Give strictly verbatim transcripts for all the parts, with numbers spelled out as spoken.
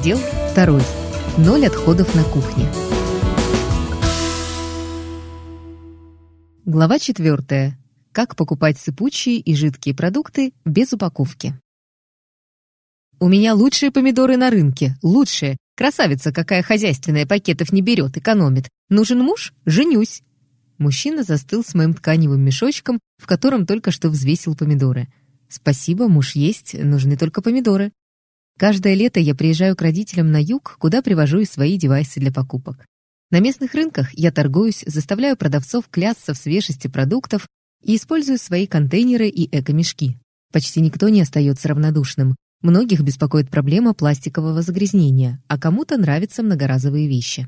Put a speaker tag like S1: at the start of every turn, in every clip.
S1: Раздел второй. Ноль отходов на кухне. Глава четвертая. Как покупать сыпучие и жидкие продукты без упаковки. «У меня лучшие помидоры на рынке, лучшие. Красавица какая хозяйственная, пакетов не берет, экономит. Нужен муж? Женюсь». Мужчина застыл с моим тканевым мешочком, в котором только что взвесил помидоры. «Спасибо, муж есть, нужны только помидоры». Каждое лето я приезжаю к родителям на юг, куда привожу и свои девайсы для покупок. На местных рынках я торгуюсь, заставляю продавцов клясться в свежести продуктов и использую свои контейнеры и эко-мешки. Почти никто не остается равнодушным. Многих беспокоит проблема пластикового загрязнения, а кому-то нравятся многоразовые вещи.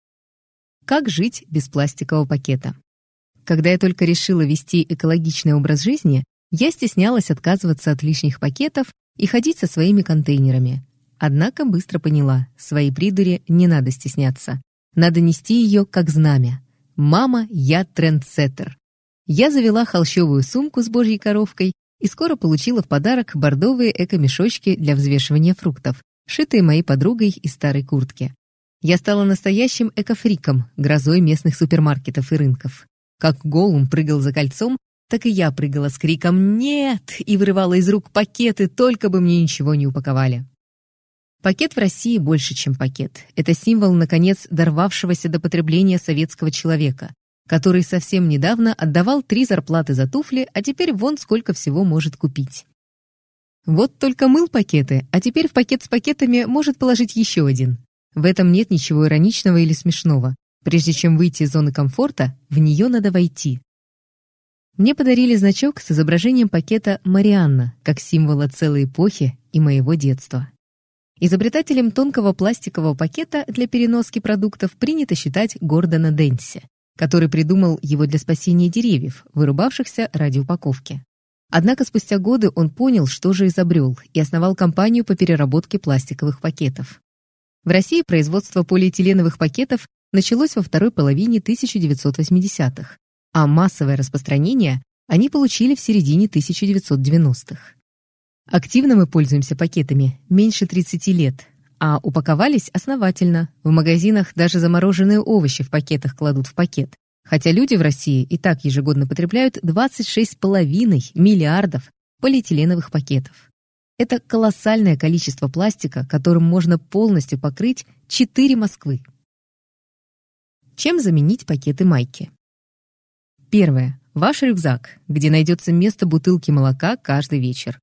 S1: Как жить без пластикового пакета? Когда я только решила вести экологичный образ жизни, я стеснялась отказываться от лишних пакетов и ходить со своими контейнерами. Однако быстро поняла, своей придури не надо стесняться. Надо нести ее как знамя. «Мама, я трендсеттер». Я завела холщовую сумку с божьей коровкой и скоро получила в подарок бордовые эко-мешочки для взвешивания фруктов, шитые моей подругой из старой куртки. Я стала настоящим эко-фриком, грозой местных супермаркетов и рынков. Как Голлум прыгал за кольцом, так и я прыгала с криком «Нет!» и вырывала из рук пакеты, только бы мне ничего не упаковали. Пакет в России больше, чем пакет. Это символ, наконец, дорвавшегося до потребления советского человека, который совсем недавно отдавал три зарплаты за туфли, а теперь вон сколько всего может купить. Вот только мыл пакеты, а теперь в пакет с пакетами может положить еще один. В этом нет ничего ироничного или смешного. Прежде чем выйти из зоны комфорта, в нее надо войти. Мне подарили значок с изображением пакета «Марианна» как символа целой эпохи и моего детства. Изобретателем тонкого пластикового пакета для переноски продуктов принято считать Гордона Денси, который придумал его для спасения деревьев, вырубавшихся ради упаковки. Однако спустя годы он понял, что же изобрел, и основал компанию по переработке пластиковых пакетов. В России производство полиэтиленовых пакетов началось во второй половине тысяча девятьсот восьмидесятых, а массовое распространение они получили в середине тысяча девятьсот девяностых. Активно мы пользуемся пакетами меньше тридцати лет, а упаковались основательно. В магазинах даже замороженные овощи в пакетах кладут в пакет, хотя люди в России и так ежегодно потребляют двадцать шесть с половиной миллиардов полиэтиленовых пакетов. Это колоссальное количество пластика, которым можно полностью покрыть четыре Москвы. Чем заменить пакеты майки? Первое. Ваш рюкзак, где найдется место бутылки молока каждый вечер.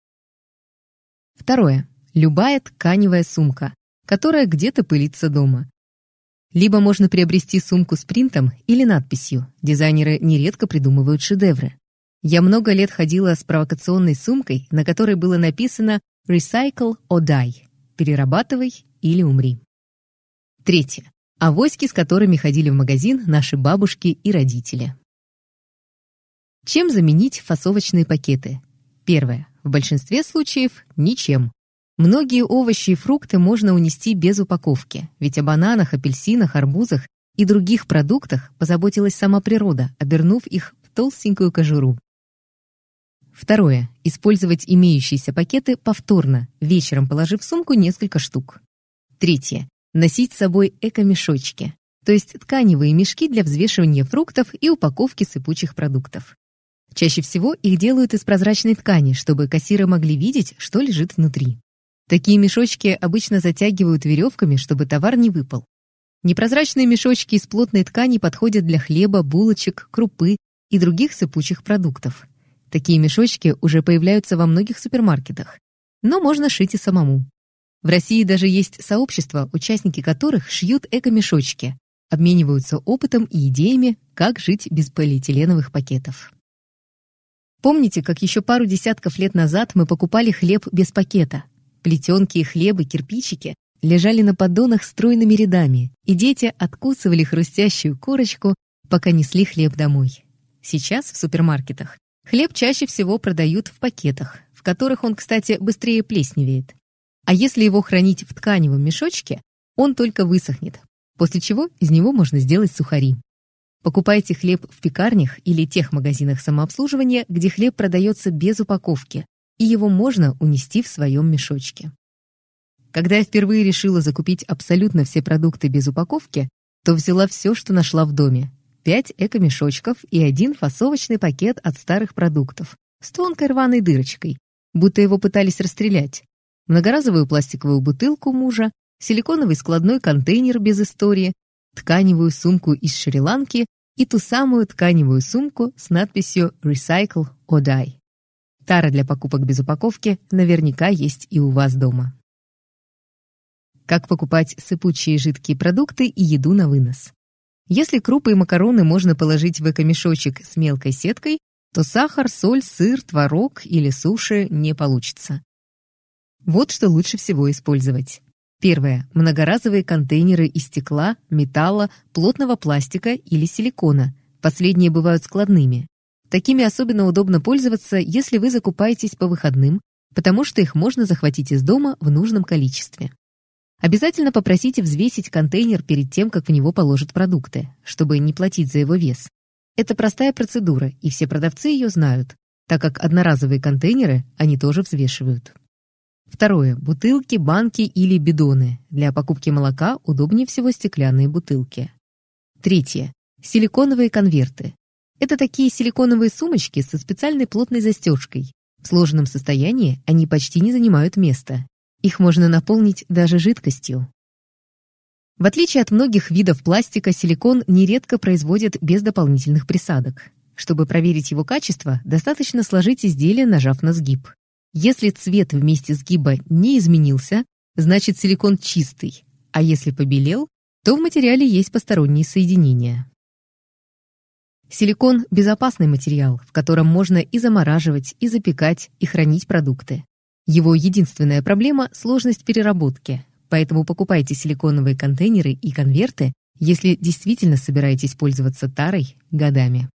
S1: Второе. Любая тканевая сумка, которая где-то пылится дома. Либо можно приобрести сумку с принтом или надписью. Дизайнеры нередко придумывают шедевры. Я много лет ходила с провокационной сумкой, на которой было написано «Recycle or die» – «Перерабатывай или умри». Третье. Авоськи, с которыми ходили в магазин наши бабушки и родители. Чем заменить фасовочные пакеты? Первое. В большинстве случаев – ничем. Многие овощи и фрукты можно унести без упаковки, ведь о бананах, апельсинах, арбузах и других продуктах позаботилась сама природа, обернув их в толстенькую кожуру. Второе. Использовать имеющиеся пакеты повторно, вечером положив в сумку несколько штук. Третье. Носить с собой эко-мешочки, то есть тканевые мешки для взвешивания фруктов и упаковки сыпучих продуктов. Чаще всего их делают из прозрачной ткани, чтобы кассиры могли видеть, что лежит внутри. Такие мешочки обычно затягивают веревками, чтобы товар не выпал. Непрозрачные мешочки из плотной ткани подходят для хлеба, булочек, крупы и других сыпучих продуктов. Такие мешочки уже появляются во многих супермаркетах, но можно шить и самому. В России даже есть сообщества, участники которых шьют эко-мешочки, обмениваются опытом и идеями, как жить без полиэтиленовых пакетов. Помните, как еще пару десятков лет назад мы покупали хлеб без пакета? Плетенки и хлебы, кирпичики лежали на поддонах стройными рядами, и дети откусывали хрустящую корочку, пока несли хлеб домой. Сейчас в супермаркетах хлеб чаще всего продают в пакетах, в которых он, кстати, быстрее плесневеет. А если его хранить в тканевом мешочке, он только высохнет, после чего из него можно сделать сухари. Покупайте хлеб в пекарнях или тех магазинах самообслуживания, где хлеб продается без упаковки, и его можно унести в своем мешочке. Когда я впервые решила закупить абсолютно все продукты без упаковки, то взяла все, что нашла в доме. Пять эко-мешочков и один фасовочный пакет от старых продуктов с тонкой рваной дырочкой, будто его пытались расстрелять, многоразовую пластиковую бутылку мужа, силиконовый складной контейнер без истории, тканевую сумку из Шри-Ланки и ту самую тканевую сумку с надписью «Recycle or Die». Тара для покупок без упаковки наверняка есть и у вас дома. Как покупать сыпучие жидкие продукты и еду на вынос? Если крупы и макароны можно положить в эко-мешочек с мелкой сеткой, то сахар, соль, сыр, творог или суши не получится. Вот что лучше всего использовать. Первое. Многоразовые контейнеры из стекла, металла, плотного пластика или силикона. Последние бывают складными. Такими особенно удобно пользоваться, если вы закупаетесь по выходным, потому что их можно захватить из дома в нужном количестве. Обязательно попросите взвесить контейнер перед тем, как в него положат продукты, чтобы не платить за его вес. Это простая процедура, и все продавцы ее знают, так как одноразовые контейнеры они тоже взвешивают. Второе. Бутылки, банки или бидоны. Для покупки молока удобнее всего стеклянные бутылки. Третье. Силиконовые конверты. Это такие силиконовые сумочки со специальной плотной застежкой. В сложенном состоянии они почти не занимают места. Их можно наполнить даже жидкостью. В отличие от многих видов пластика, силикон нередко производят без дополнительных присадок. Чтобы проверить его качество, достаточно сложить изделие, нажав на сгиб. Если цвет вместе сгиба не изменился, значит силикон чистый, а если побелел, то в материале есть посторонние соединения. Силикон – безопасный материал, в котором можно и замораживать, и запекать, и хранить продукты. Его единственная проблема – сложность переработки, поэтому покупайте силиконовые контейнеры и конверты, если действительно собираетесь пользоваться тарой годами.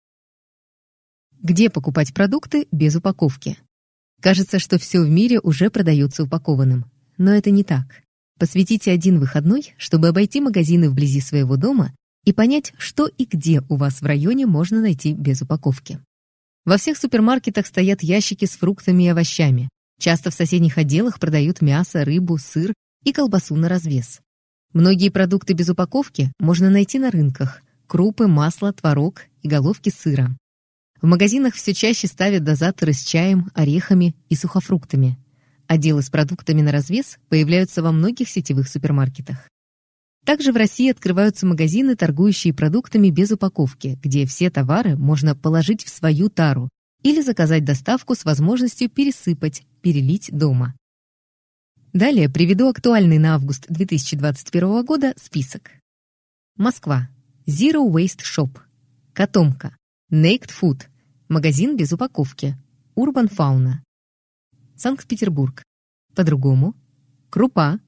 S1: Где покупать продукты без упаковки? Кажется, что все в мире уже продается упакованным, но это не так. Посвятите один выходной, чтобы обойти магазины вблизи своего дома и понять, что и где у вас в районе можно найти без упаковки. Во всех супермаркетах стоят ящики с фруктами и овощами. Часто в соседних отделах продают мясо, рыбу, сыр и колбасу на развес. Многие продукты без упаковки можно найти на рынках – крупы, масло, творог и головки сыра. В магазинах все чаще ставят дозаторы с чаем, орехами и сухофруктами. Отделы с продуктами на развес появляются во многих сетевых супермаркетах. Также в России открываются магазины, торгующие продуктами без упаковки, где все товары можно положить в свою тару или заказать доставку с возможностью пересыпать, перелить дома. Далее приведу актуальный на август две тысячи двадцать первого года список. Москва. Zero Waste Shop. Котомка. Naked Food. Магазин без упаковки. Urban Fauna. Санкт-Петербург. По-другому. Крупа.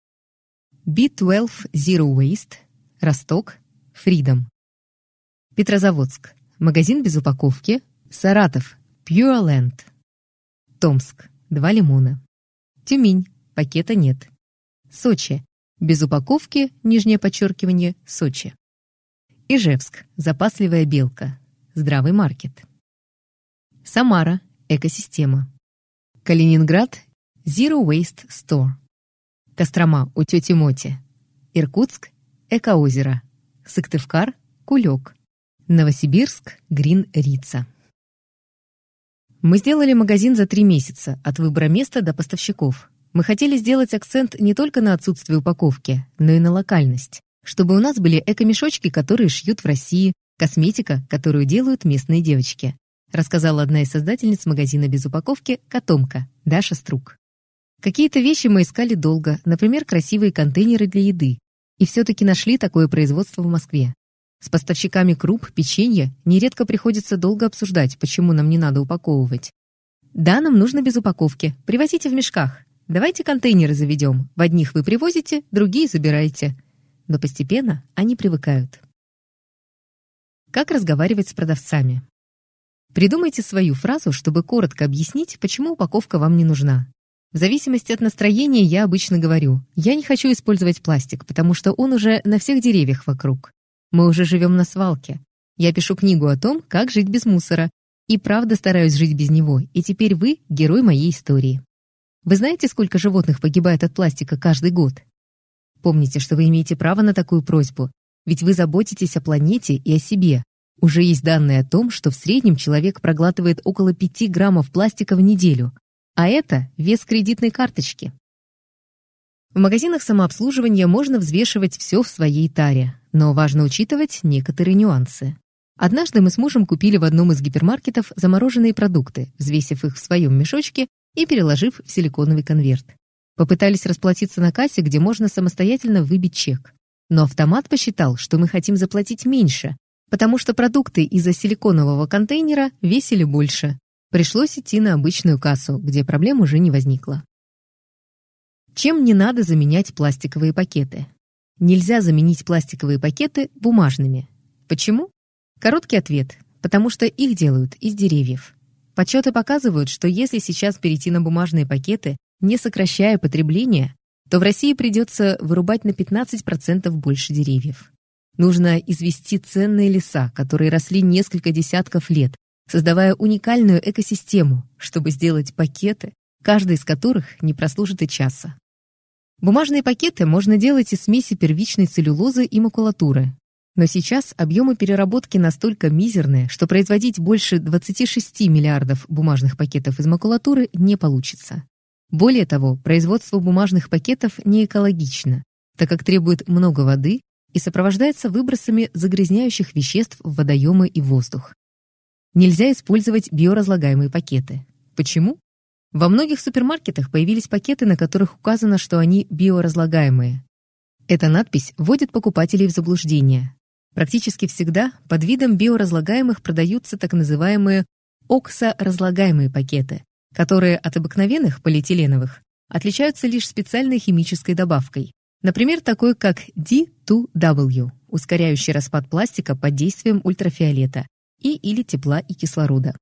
S1: би двенадцать Zero Waste. Росток. Freedom. Петрозаводск. Магазин без упаковки. Саратов. Pure Land. Томск. Два лимона. Тюмень. Пакета нет. Сочи. Без упаковки, нижнее подчеркивание, Сочи. Ижевск. Запасливая белка. Здравый маркет. Самара. Экосистема. Калининград. Zero Waste Store. Кострома у тети Моти. Иркутск. Экоозеро. Сыктывкар. Кулек. Новосибирск. Грин Рица. Мы сделали магазин за три месяца, от выбора места до поставщиков. Мы хотели сделать акцент не только на отсутствие упаковки, но и на локальность, чтобы у нас были эко-мешочки, которые шьют в России, косметика, которую делают местные девочки, рассказала одна из создательниц магазина без упаковки «Котомка» Даша Струк. Какие-то вещи мы искали долго, например, красивые контейнеры для еды, и все-таки нашли такое производство в Москве. С поставщиками круп, печенья нередко приходится долго обсуждать, почему нам не надо упаковывать. Да, нам нужно без упаковки, привозите в мешках. Давайте контейнеры заведем, в одних вы привозите, другие забираете. Но постепенно они привыкают. Как разговаривать с продавцами? Придумайте свою фразу, чтобы коротко объяснить, почему упаковка вам не нужна. В зависимости от настроения я обычно говорю: я не хочу использовать пластик, потому что он уже на всех деревьях вокруг. Мы уже живем на свалке. Я пишу книгу о том, как жить без мусора. И правда стараюсь жить без него, и теперь вы — герой моей истории. Вы знаете, сколько животных погибает от пластика каждый год? Помните, что вы имеете право на такую просьбу, ведь вы заботитесь о планете и о себе. Уже есть данные о том, что в среднем человек проглатывает около пяти граммов пластика в неделю, а это вес кредитной карточки. В магазинах самообслуживания можно взвешивать все в своей таре, но важно учитывать некоторые нюансы. Однажды мы с мужем купили в одном из гипермаркетов замороженные продукты, взвесив их в своем мешочке и переложив в силиконовый конверт. Попытались расплатиться на кассе, где можно самостоятельно выбить чек. Но автомат посчитал, что мы хотим заплатить меньше, потому что продукты из-за силиконового контейнера весили больше. Пришлось идти на обычную кассу, где проблем уже не возникло. Чем не надо заменять пластиковые пакеты? Нельзя заменить пластиковые пакеты бумажными. Почему? Короткий ответ – потому что их делают из деревьев. Подсчеты показывают, что если сейчас перейти на бумажные пакеты, не сокращая потребление, то в России придется вырубать на пятнадцать процентов больше деревьев. Нужно извести ценные леса, которые росли несколько десятков лет, создавая уникальную экосистему, чтобы сделать пакеты, каждый из которых не прослужит и часа. Бумажные пакеты можно делать из смеси первичной целлюлозы и макулатуры. Но сейчас объемы переработки настолько мизерные, что производить больше двадцати шести миллиардов бумажных пакетов из макулатуры не получится. Более того, производство бумажных пакетов не экологично, так как требует много воды и сопровождается выбросами загрязняющих веществ в водоемы и воздух. Нельзя использовать биоразлагаемые пакеты. Почему? Во многих супермаркетах появились пакеты, на которых указано, что они биоразлагаемые. Эта надпись вводит покупателей в заблуждение. Практически всегда под видом биоразлагаемых продаются так называемые оксоразлагаемые пакеты, которые от обыкновенных полиэтиленовых отличаются лишь специальной химической добавкой. Например, такой как ди два дабл ю, ускоряющий распад пластика под действием ультрафиолета и или тепла и кислорода.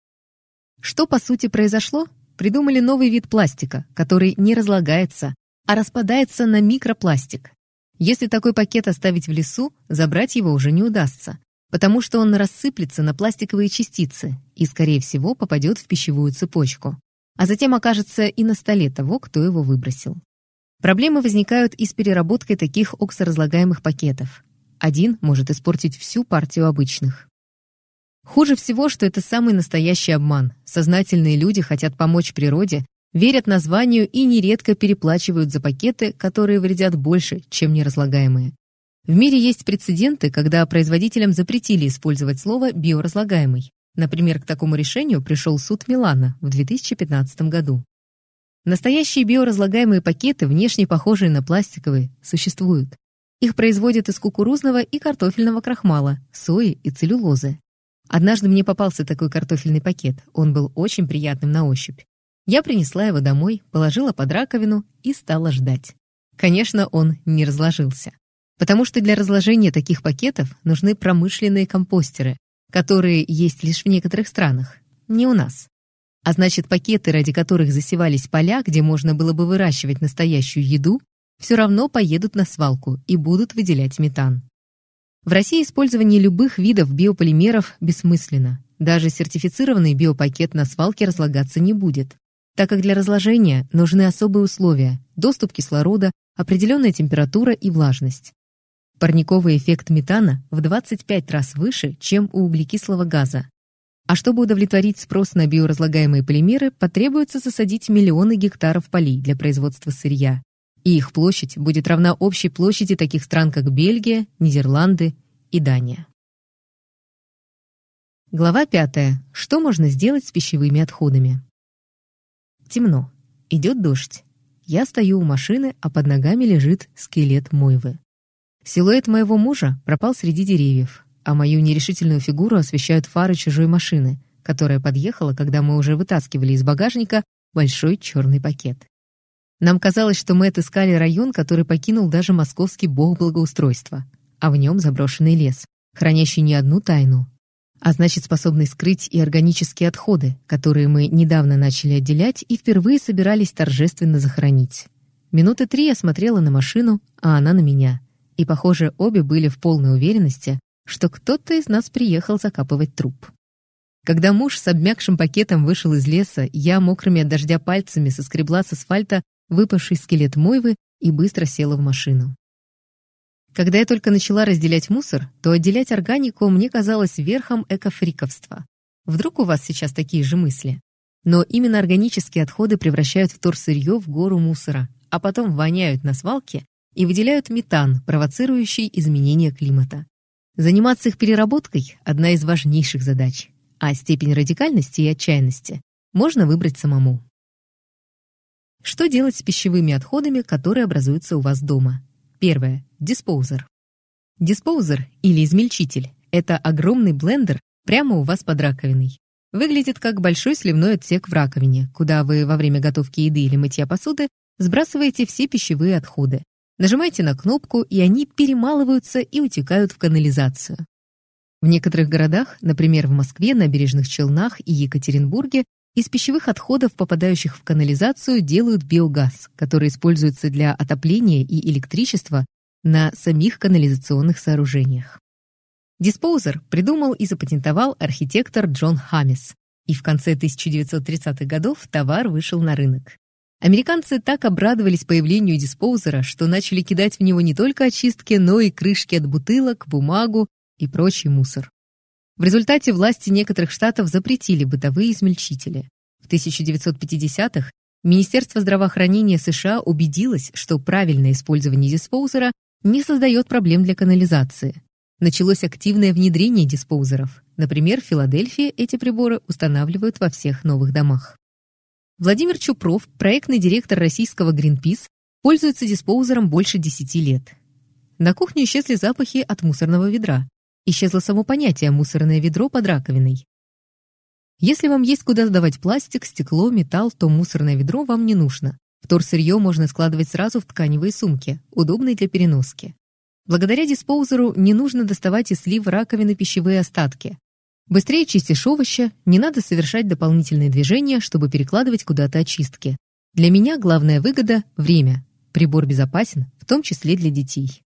S1: Что по сути произошло? Придумали новый вид пластика, который не разлагается, а распадается на микропластик. Если такой пакет оставить в лесу, забрать его уже не удастся, потому что он рассыплется на пластиковые частицы и, скорее всего, попадет в пищевую цепочку, а затем окажется и на столе того, кто его выбросил. Проблемы возникают и с переработкой таких оксоразлагаемых пакетов. Один может испортить всю партию обычных. Хуже всего, что это самый настоящий обман. Сознательные люди хотят помочь природе, верят названию и нередко переплачивают за пакеты, которые вредят больше, чем неразлагаемые. В мире есть прецеденты, когда производителям запретили использовать слово «биоразлагаемый». Например, к такому решению пришел суд Милана в две тысячи пятнадцатом году. Настоящие биоразлагаемые пакеты, внешне похожие на пластиковые, существуют. Их производят из кукурузного и картофельного крахмала, сои и целлюлозы. Однажды мне попался такой картофельный пакет, он был очень приятным на ощупь. Я принесла его домой, положила под раковину и стала ждать. Конечно, он не разложился. Потому что для разложения таких пакетов нужны промышленные компостеры, которые есть лишь в некоторых странах, не у нас. А значит, пакеты, ради которых засевались поля, где можно было бы выращивать настоящую еду, все равно поедут на свалку и будут выделять метан. В России использование любых видов биополимеров бессмысленно. Даже сертифицированный биопакет на свалке разлагаться не будет, так как для разложения нужны особые условия – доступ кислорода, определенная температура и влажность. Парниковый эффект метана в двадцать пять раз выше, чем у углекислого газа. А чтобы удовлетворить спрос на биоразлагаемые полимеры, потребуется засадить миллионы гектаров полей для производства сырья. И их площадь будет равна общей площади таких стран, как Бельгия, Нидерланды и Дания. Глава пятая. Что можно сделать с пищевыми отходами? Темно. Идет дождь. Я стою у машины, а под ногами лежит скелет мойвы. Силуэт моего мужа пропал среди деревьев, а мою нерешительную фигуру освещают фары чужой машины, которая подъехала, когда мы уже вытаскивали из багажника большой черный пакет. Нам казалось, что мы отыскали район, который покинул даже московский бог благоустройства, а в нем заброшенный лес, хранящий не одну тайну, а значит, способный скрыть и органические отходы, которые мы недавно начали отделять и впервые собирались торжественно захоронить. Минуты три я смотрела на машину, а она на меня, и, похоже, обе были в полной уверенности, что кто-то из нас приехал закапывать труп. Когда муж с обмякшим пакетом вышел из леса, я мокрыми от дождя пальцами соскребла с асфальта выпавший скелет мойвы и быстро села в машину. Когда я только начала разделять мусор, то отделять органику мне казалось верхом экофриковства. Вдруг у вас сейчас такие же мысли? Но именно органические отходы превращают вторсырье в гору мусора, а потом воняют на свалке и выделяют метан, провоцирующий изменение климата. Заниматься их переработкой – одна из важнейших задач, а степень радикальности и отчаянности можно выбрать самому. Что делать с пищевыми отходами, которые образуются у вас дома? Первое. Диспоузер. Диспоузер или измельчитель – это огромный блендер прямо у вас под раковиной. Выглядит как большой сливной отсек в раковине, куда вы во время готовки еды или мытья посуды сбрасываете все пищевые отходы. Нажимаете на кнопку, и они перемалываются и утекают в канализацию. В некоторых городах, например, в Москве, Набережных Челнах и Екатеринбурге, из пищевых отходов, попадающих в канализацию, делают биогаз, который используется для отопления и электричества на самих канализационных сооружениях. Диспоузер придумал и запатентовал архитектор Джон Хаммис, и в конце тысяча девятьсот тридцатых годов товар вышел на рынок. Американцы так обрадовались появлению диспоузера, что начали кидать в него не только очистки, но и крышки от бутылок, бумагу и прочий мусор. В результате власти некоторых штатов запретили бытовые измельчители. В тысяча девятьсот пятидесятых Министерство здравоохранения США убедилось, что правильное использование диспоузера не создает проблем для канализации. Началось активное внедрение диспоузеров. Например, в Филадельфии эти приборы устанавливают во всех новых домах. Владимир Чупров, проектный директор российского Greenpeace, пользуется диспоузером больше десяти лет. На кухне исчезли запахи от мусорного ведра. Исчезло само понятие «мусорное ведро под раковиной». Если вам есть куда сдавать пластик, стекло, металл, то мусорное ведро вам не нужно. Вторсырье можно складывать сразу в тканевые сумки, удобные для переноски. Благодаря диспоузеру не нужно доставать из слива раковины пищевые остатки. Быстрее чистишь овощи, не надо совершать дополнительные движения, чтобы перекладывать куда-то очистки. Для меня главная выгода – время. Прибор безопасен, в том числе для детей.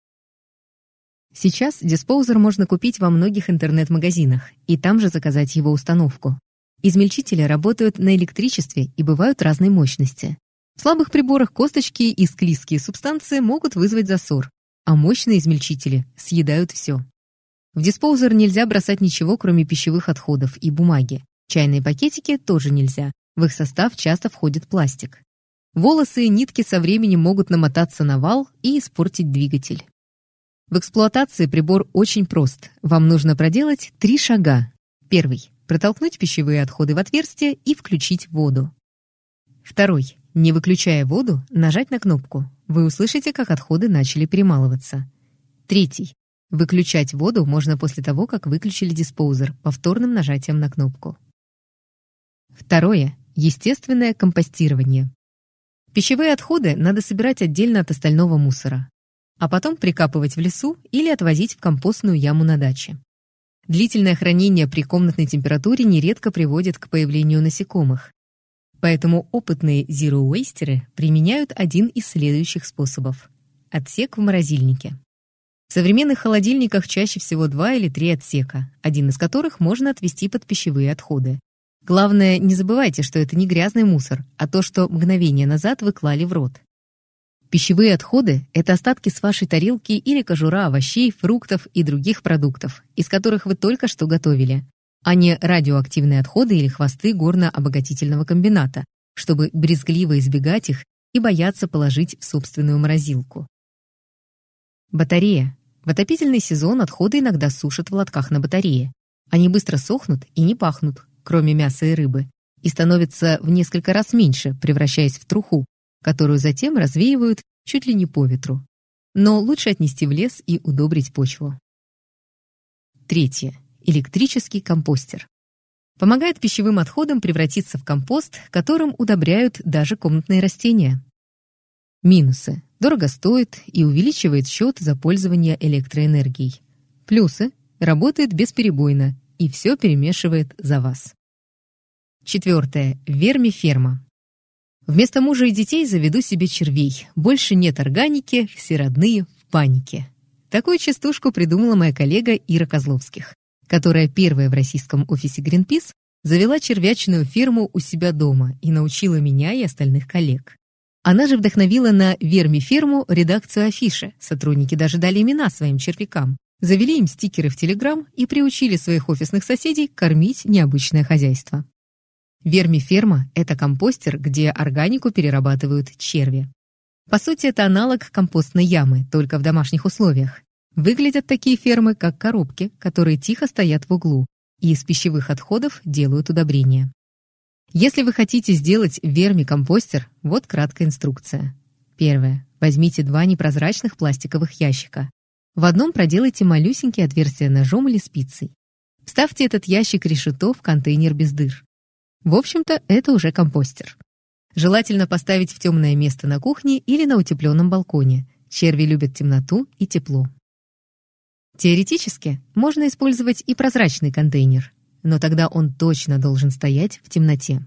S1: Сейчас диспоузер можно купить во многих интернет-магазинах и там же заказать его установку. Измельчители работают на электричестве и бывают разной мощности. В слабых приборах косточки и склизкие субстанции могут вызвать засор, а мощные измельчители съедают все. В диспоузер нельзя бросать ничего, кроме пищевых отходов и бумаги. Чайные пакетики тоже нельзя, в их состав часто входит пластик. Волосы и нитки со временем могут намотаться на вал и испортить двигатель. В эксплуатации прибор очень прост. Вам нужно проделать три шага. Первый – протолкнуть пищевые отходы в отверстие и включить воду. Второй – не выключая воду, нажать на кнопку. Вы услышите, как отходы начали перемалываться. Третий – выключать воду можно после того, как выключили диспоузер, повторным нажатием на кнопку. Второе – естественное компостирование. Пищевые отходы надо собирать отдельно от остального мусора, а потом прикапывать в лесу или отвозить в компостную яму на даче. Длительное хранение при комнатной температуре нередко приводит к появлению насекомых. Поэтому опытные зироуэйстеры применяют один из следующих способов – отсек в морозильнике. В современных холодильниках чаще всего два или три отсека, один из которых можно отвести под пищевые отходы. Главное, не забывайте, что это не грязный мусор, а то, что мгновение назад вы клали в рот. Пищевые отходы – это остатки с вашей тарелки или кожура овощей, фруктов и других продуктов, из которых вы только что готовили, а не радиоактивные отходы или хвосты горно-обогатительного комбината, чтобы брезгливо избегать их и бояться положить в собственную морозилку. Батарея. В отопительный сезон отходы иногда сушат в лотках на батарее. Они быстро сохнут и не пахнут, кроме мяса и рыбы, и становятся в несколько раз меньше, превращаясь в труху, которую затем развеивают чуть ли не по ветру. Но лучше отнести в лес и удобрить почву. Третье. Электрический компостер. Помогает пищевым отходам превратиться в компост, которым удобряют даже комнатные растения. Минусы. Дорого стоит и увеличивает счет за пользование электроэнергией. Плюсы. Работает бесперебойно и все перемешивает за вас. Четвертое. Вермиферма. Вместо мужа и детей заведу себе червей. Больше нет органики, все родные в панике. Такую частушку придумала моя коллега Ира Козловских. которая первая в российском офисе Greenpeace завела червячную ферму у себя дома и научила меня и остальных коллег. Она же вдохновила на вермиферму редакцию афиши. Сотрудники даже дали имена своим червякам, завели им стикеры в Телеграм и приучили своих офисных соседей кормить необычное хозяйство. Вермиферма — это компостер, где органику перерабатывают черви. По сути, это аналог компостной ямы, только в домашних условиях. Выглядят такие фермы, как коробки, которые тихо стоят в углу, и из пищевых отходов делают удобрения. Если вы хотите сделать вермикомпостер, вот краткая инструкция. Первое. Возьмите два непрозрачных пластиковых ящика. В одном проделайте малюсенькие отверстия ножом или спицей. Вставьте этот ящик решето в контейнер без дыр. В общем-то, это уже компостер. Желательно поставить в темное место на кухне или на утепленном балконе. Черви любят темноту и тепло. Теоретически можно использовать и прозрачный контейнер, но тогда он точно должен стоять в темноте.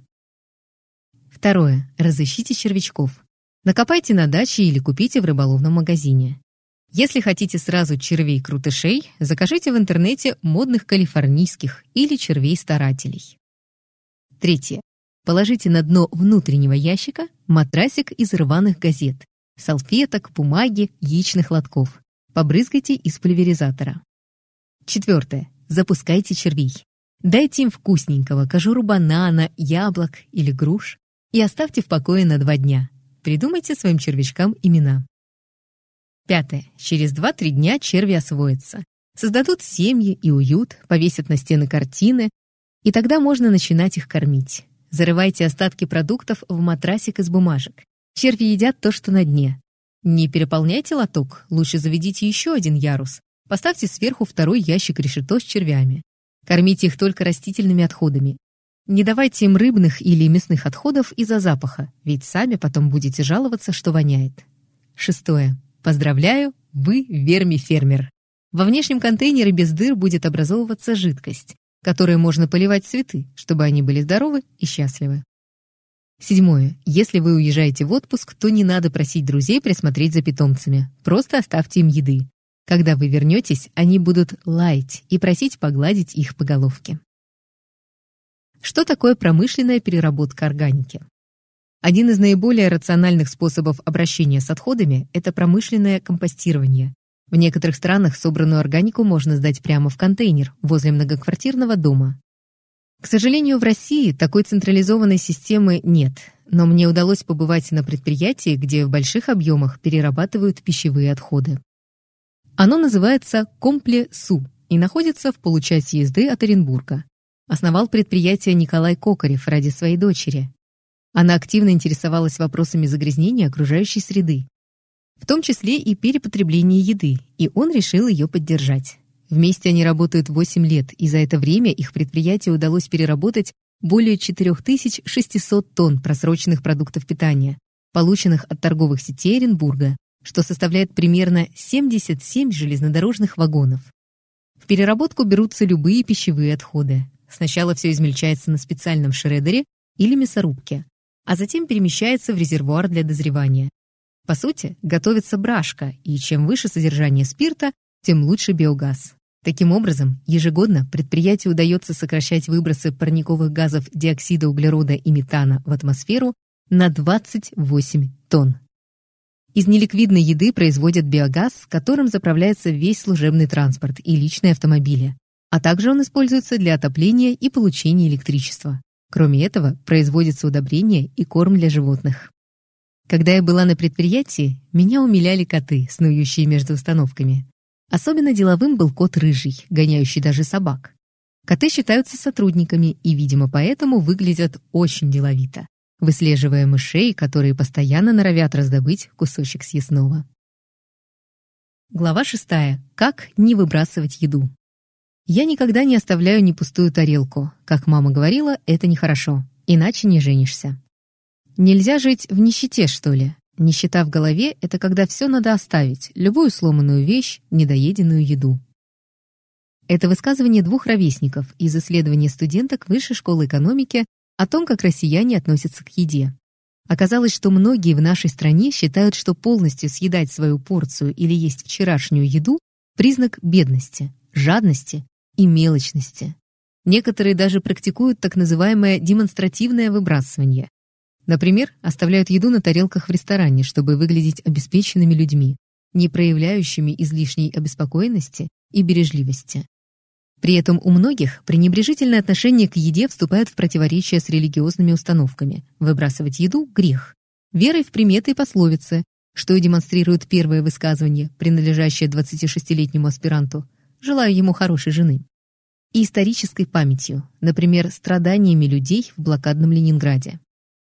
S1: Второе. Разыщите червячков. Накопайте на даче или купите в рыболовном магазине. Если хотите сразу червей-крутышей, закажите в интернете модных калифорнийских или червей-старателей. Третье. Положите на дно внутреннего ящика матрасик из рваных газет, салфеток, бумаги, яичных лотков. Побрызгайте из пульверизатора. Четвертое. Запускайте червей. Дайте им вкусненького кожуру банана, яблок или груш и оставьте в покое на два дня. Придумайте своим червячкам имена. Пятое. Через два-три дня черви освоятся. Создадут семьи и уют, повесят на стены картины, и тогда можно начинать их кормить. Зарывайте остатки продуктов в матрасик из бумажек. Черви едят то, что на дне. Не переполняйте лоток, лучше заведите еще один ярус. Поставьте сверху второй ящик решето с червями. Кормите их только растительными отходами. Не давайте им рыбных или мясных отходов из-за запаха, ведь сами потом будете жаловаться, что воняет. Шестое. Поздравляю, вы вермифермер. Во внешнем контейнере без дыр будет образовываться жидкость, которой можно поливать цветы, чтобы они были здоровы и счастливы. Седьмое. Если вы уезжаете в отпуск, то не надо просить друзей присмотреть за питомцами. Просто оставьте им еды. Когда вы вернетесь, они будут лаять и просить погладить их по головке. Что такое промышленная переработка органики? Один из наиболее рациональных способов обращения с отходами – это промышленное компостирование. В некоторых странах собранную органику можно сдать прямо в контейнер возле многоквартирного дома. К сожалению, в России такой централизованной системы нет, но мне удалось побывать на предприятии, где в больших объемах перерабатывают пищевые отходы. Оно называется Компле-Су и находится в получасе езды от Оренбурга. Основал предприятие Николай Кокарев ради своей дочери. Она активно интересовалась вопросами загрязнения окружающей среды, в том числе и перепотребления еды, и он решил ее поддержать. Вместе они работают восемь лет, и за это время их предприятию удалось переработать более четыре тысячи шестьсот тонн просроченных продуктов питания, полученных от торговых сетей Оренбурга, что составляет примерно семьдесят семь железнодорожных вагонов. В переработку берутся любые пищевые отходы. Сначала все измельчается на специальном шредере или мясорубке, а затем перемещается в резервуар для дозревания. По сути, готовится брашка, и чем выше содержание спирта, тем лучше биогаз. Таким образом, ежегодно предприятию удается сокращать выбросы парниковых газов диоксида углерода и метана в атмосферу на двадцать восемь тонн. Из неликвидной еды производят биогаз, которым заправляется весь служебный транспорт и личные автомобили, а также он используется для отопления и получения электричества. Кроме этого, производятся удобрения и корм для животных. Когда я была на предприятии, меня умиляли коты, снующие между установками. Особенно деловым был кот Рыжий, гоняющий даже собак. Коты считаются сотрудниками и, видимо, поэтому выглядят очень деловито, выслеживая мышей, которые постоянно норовят раздобыть кусочек съестного. Глава шестая. Как не выбрасывать еду. Я никогда не оставляю ни пустую тарелку. Как мама говорила, это нехорошо, иначе не женишься. Нельзя жить в нищете, что ли? Нищета в голове — это когда все надо оставить, любую сломанную вещь, недоеденную еду. Это высказывание двух ровесников из исследования студенток Высшей школы экономики о том, как россияне относятся к еде. Оказалось, что многие в нашей стране считают, что полностью съедать свою порцию или есть вчерашнюю еду — признак бедности, жадности и мелочности. Некоторые даже практикуют так называемое демонстративное выбрасывание. Например, оставляют еду на тарелках в ресторане, чтобы выглядеть обеспеченными людьми, не проявляющими излишней обеспокоенности и бережливости. При этом у многих пренебрежительное отношение к еде вступает в противоречие с религиозными установками. Выбрасывать еду – грех. Верой в приметы и пословицы, что и демонстрирует первое высказывание, принадлежащее двадцатишестилетнему аспиранту. Желаю ему хорошей жены. И исторической памятью, например, страданиями людей в блокадном Ленинграде.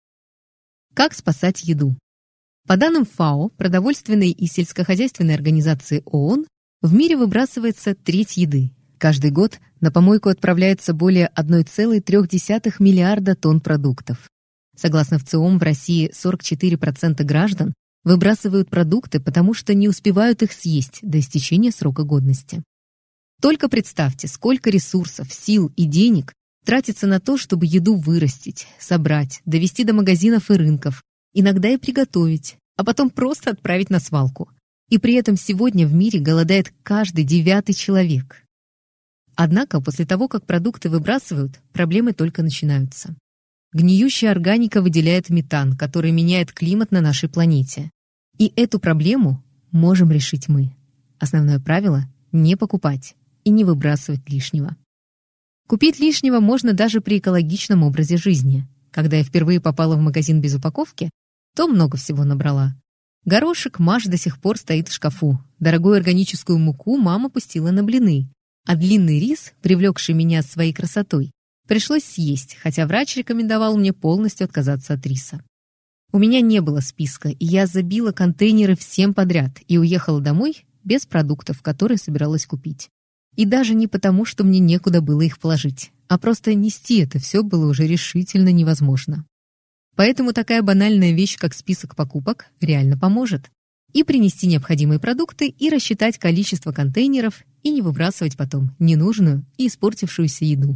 S1: Как спасать еду? По данным ФАО, продовольственной и сельскохозяйственной организации ООН, в мире выбрасывается треть еды. Каждый год на помойку отправляется более одна целая три десятых миллиарда тонн продуктов. Согласно ВЦИОМ, в России сорок четыре процента граждан выбрасывают продукты, потому что не успевают их съесть до истечения срока годности. Только представьте, сколько ресурсов, сил и денег тратится на то, чтобы еду вырастить, собрать, довести до магазинов и рынков, иногда и приготовить, а потом просто отправить на свалку. И при этом сегодня в мире голодает каждый девятый человек. Однако после того, как продукты выбрасывают, проблемы только начинаются. Гниющая органика выделяет метан, который меняет климат на нашей планете. И эту проблему можем решить мы. Основное правило – не покупать и не выбрасывать лишнего. Купить лишнего можно даже при экологичном образе жизни. Когда я впервые попала в магазин без упаковки, то много всего набрала. Горошек Маш до сих пор стоит в шкафу. Дорогую органическую муку мама пустила на блины. А длинный рис, привлекший меня своей красотой, пришлось съесть, хотя врач рекомендовал мне полностью отказаться от риса. У меня не было списка, и я забила контейнеры всем подряд и уехала домой без продуктов, которые собиралась купить. И даже не потому, что мне некуда было их положить, а просто нести это все было уже решительно невозможно. Поэтому такая банальная вещь, как список покупок, реально поможет. И принести необходимые продукты, и рассчитать количество контейнеров, и не выбрасывать потом ненужную и испортившуюся еду.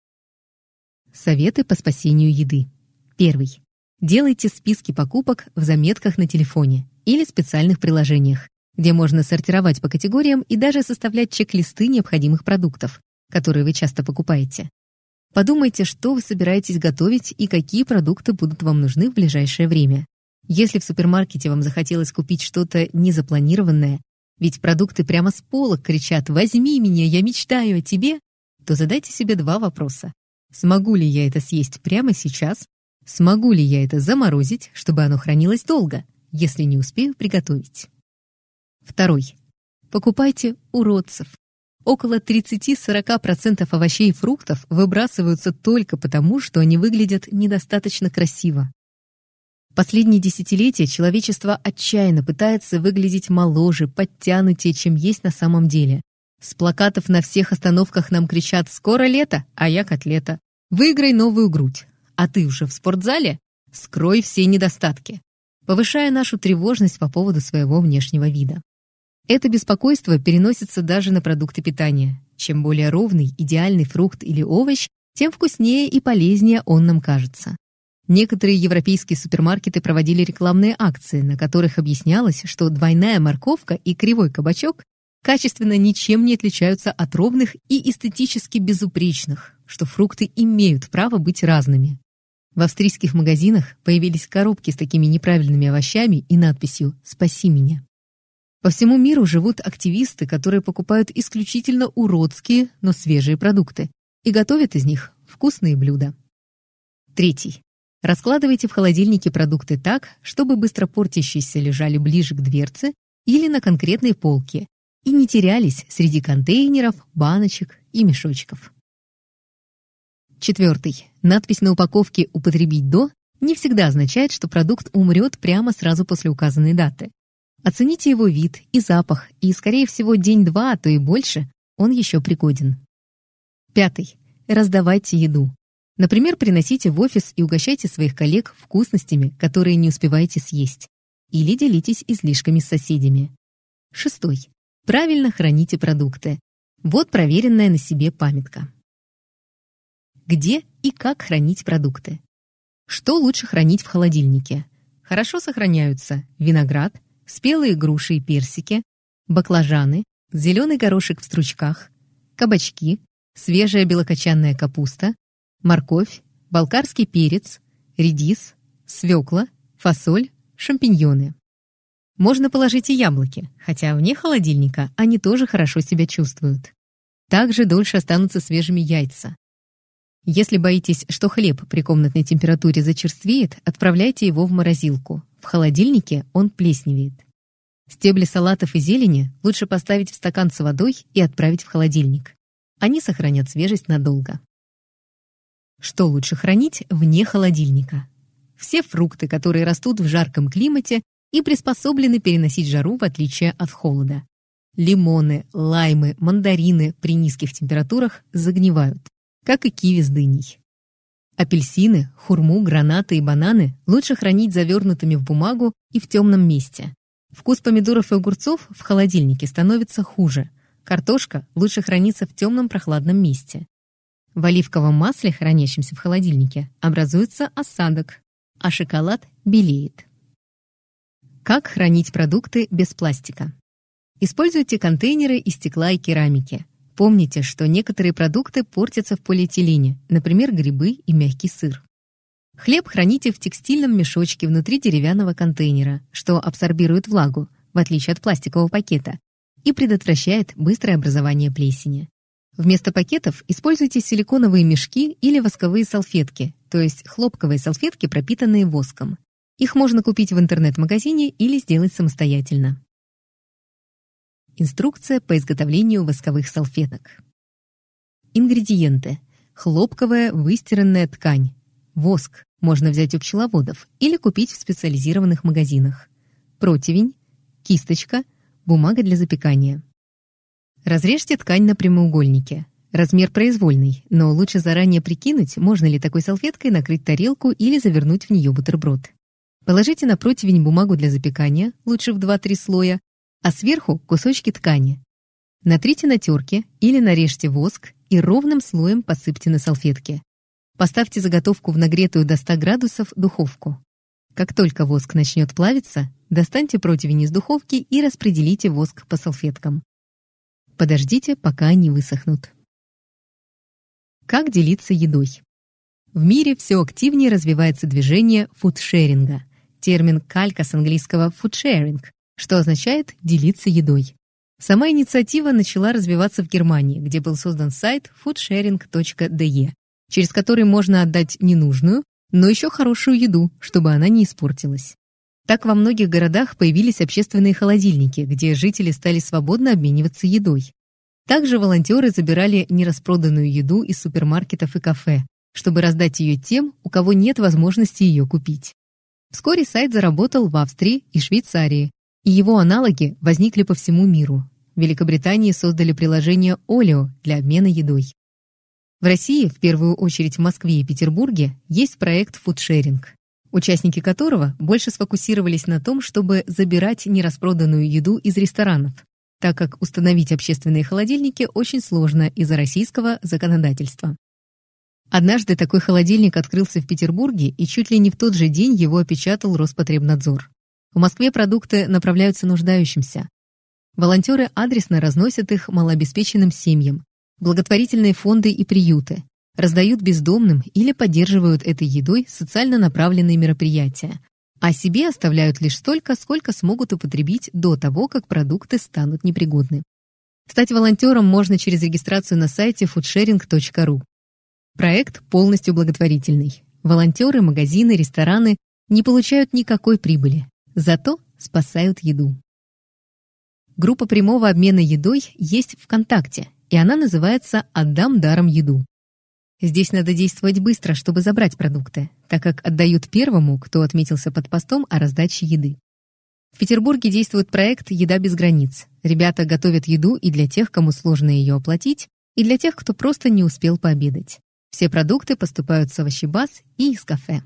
S1: Советы по спасению еды. Первый. Делайте списки покупок в заметках на телефоне или специальных приложениях, где можно сортировать по категориям и даже составлять чек-листы необходимых продуктов, которые вы часто покупаете. Подумайте, что вы собираетесь готовить и какие продукты будут вам нужны в ближайшее время. Если в супермаркете вам захотелось купить что-то незапланированное, ведь продукты прямо с полок кричат «Возьми меня, я мечтаю о тебе», то задайте себе два вопроса. Смогу ли я это съесть прямо сейчас? Смогу ли я это заморозить, чтобы оно хранилось долго, если не успею приготовить? Второй. Покупайте уродцев. Около тридцать-сорок процентов овощей и фруктов выбрасываются только потому, что они выглядят недостаточно красиво. Последние десятилетия человечество отчаянно пытается выглядеть моложе, подтянутее, чем есть на самом деле. С плакатов на всех остановках нам кричат «Скоро лето, а я котлета». «Выиграй новую грудь». А ты уже в спортзале? Скрой все недостатки. Повышая нашу тревожность по поводу своего внешнего вида. Это беспокойство переносится даже на продукты питания. Чем более ровный, идеальный фрукт или овощ, тем вкуснее и полезнее он нам кажется. Некоторые европейские супермаркеты проводили рекламные акции, на которых объяснялось, что двойная морковка и кривой кабачок качественно ничем не отличаются от ровных и эстетически безупречных, что фрукты имеют право быть разными. В австрийских магазинах появились коробки с такими неправильными овощами и надписью «Спаси меня». По всему миру живут активисты, которые покупают исключительно уродские, но свежие продукты и готовят из них вкусные блюда. Третий. Раскладывайте в холодильнике продукты так, чтобы быстро портящиеся лежали ближе к дверце или на конкретной полке и не терялись среди контейнеров, баночек и мешочков. Четвертый. Надпись на упаковке «Употребить до» не всегда означает, что продукт умрет прямо сразу после указанной даты. Оцените его вид и запах, и, скорее всего, день-два, а то и больше, он еще пригоден. Пятый. Раздавайте еду. Например, приносите в офис и угощайте своих коллег вкусностями, которые не успеваете съесть. Или делитесь излишками с соседями. Шестой. Правильно храните продукты. Вот проверенная на себе памятка. Где и как хранить продукты? Что лучше хранить в холодильнике? Хорошо сохраняются виноград, спелые груши и персики, баклажаны, зеленый горошек в стручках, кабачки, свежая белокочанная капуста, морковь, балкарский перец, редис, свекла, фасоль, шампиньоны. Можно положить и яблоки, хотя вне холодильника они тоже хорошо себя чувствуют. Также дольше останутся свежими яйца. Если боитесь, что хлеб при комнатной температуре зачерствеет, отправляйте его в морозилку. В холодильнике он плесневеет. Стебли салатов и зелени лучше поставить в стакан с водой и отправить в холодильник. Они сохранят свежесть надолго. Что лучше хранить вне холодильника? Все фрукты, которые растут в жарком климате и приспособлены переносить жару в отличие от холода. Лимоны, лаймы, мандарины при низких температурах загнивают, как и киви с дыней. Апельсины, хурму, гранаты и бананы лучше хранить завернутыми в бумагу и в темном месте. Вкус помидоров и огурцов в холодильнике становится хуже. Картошка лучше хранится в темном прохладном месте. В оливковом масле, хранящемся в холодильнике, образуется осадок, а шоколад белеет. Как хранить продукты без пластика? Используйте контейнеры из стекла и керамики. Помните, что некоторые продукты портятся в полиэтилене, например, грибы и мягкий сыр. Хлеб храните в текстильном мешочке внутри деревянного контейнера, что абсорбирует влагу, в отличие от пластикового пакета, и предотвращает быстрое образование плесени. Вместо пакетов используйте силиконовые мешки или восковые салфетки, то есть хлопковые салфетки, пропитанные воском. Их можно купить в интернет-магазине или сделать самостоятельно. Инструкция по изготовлению восковых салфеток. Ингредиенты. Хлопковая выстиранная ткань. Воск можно взять у пчеловодов или купить в специализированных магазинах. Противень, кисточка, бумага для запекания. Разрежьте ткань на прямоугольнике. Размер произвольный, но лучше заранее прикинуть, можно ли такой салфеткой накрыть тарелку или завернуть в нее бутерброд. Положите на противень бумагу для запекания, лучше в два-три слоя, а сверху кусочки ткани. Натрите на терке или нарежьте воск и ровным слоем посыпьте на салфетки. Поставьте заготовку в нагретую до ста градусов духовку. Как только воск начнет плавиться, достаньте противень из духовки и распределите воск по салфеткам. Подождите, пока они высохнут. Как делиться едой? В мире все активнее развивается движение фудшеринга. Термин калька с английского foodsharing, что означает «делиться едой». Сама инициатива начала развиваться в Германии, где был создан сайт foodsharing точка де, через который можно отдать ненужную, но еще хорошую еду, чтобы она не испортилась. Так во многих городах появились общественные холодильники, где жители стали свободно обмениваться едой. Также волонтеры забирали нераспроданную еду из супермаркетов и кафе, чтобы раздать ее тем, у кого нет возможности ее купить. Вскоре сайт заработал в Австрии и Швейцарии, и его аналоги возникли по всему миру. В Великобритании создали приложение Олио для обмена едой. В России, в первую очередь в Москве и Петербурге, есть проект фудшеринг, участники которого больше сфокусировались на том, чтобы забирать нераспроданную еду из ресторанов, так как установить общественные холодильники очень сложно из-за российского законодательства. Однажды такой холодильник открылся в Петербурге, и чуть ли не в тот же день его опечатал Роспотребнадзор. В Москве продукты направляются нуждающимся. Волонтеры адресно разносят их малообеспеченным семьям, благотворительные фонды и приюты, раздают бездомным или поддерживают этой едой социально направленные мероприятия, а себе оставляют лишь столько, сколько смогут употребить до того, как продукты станут непригодны. Стать волонтером можно через регистрацию на сайте фудшеринг точка ру. Проект полностью благотворительный. Волонтеры, магазины, рестораны не получают никакой прибыли, зато спасают еду. Группа прямого обмена едой есть ВКонтакте, и она называется «Отдам даром еду». Здесь надо действовать быстро, чтобы забрать продукты, так как отдают первому, кто отметился под постом о раздаче еды. В Петербурге действует проект «Еда без границ». Ребята готовят еду и для тех, кому сложно ее оплатить, и для тех, кто просто не успел пообедать. Все продукты поступают с овощебаз и из кафе.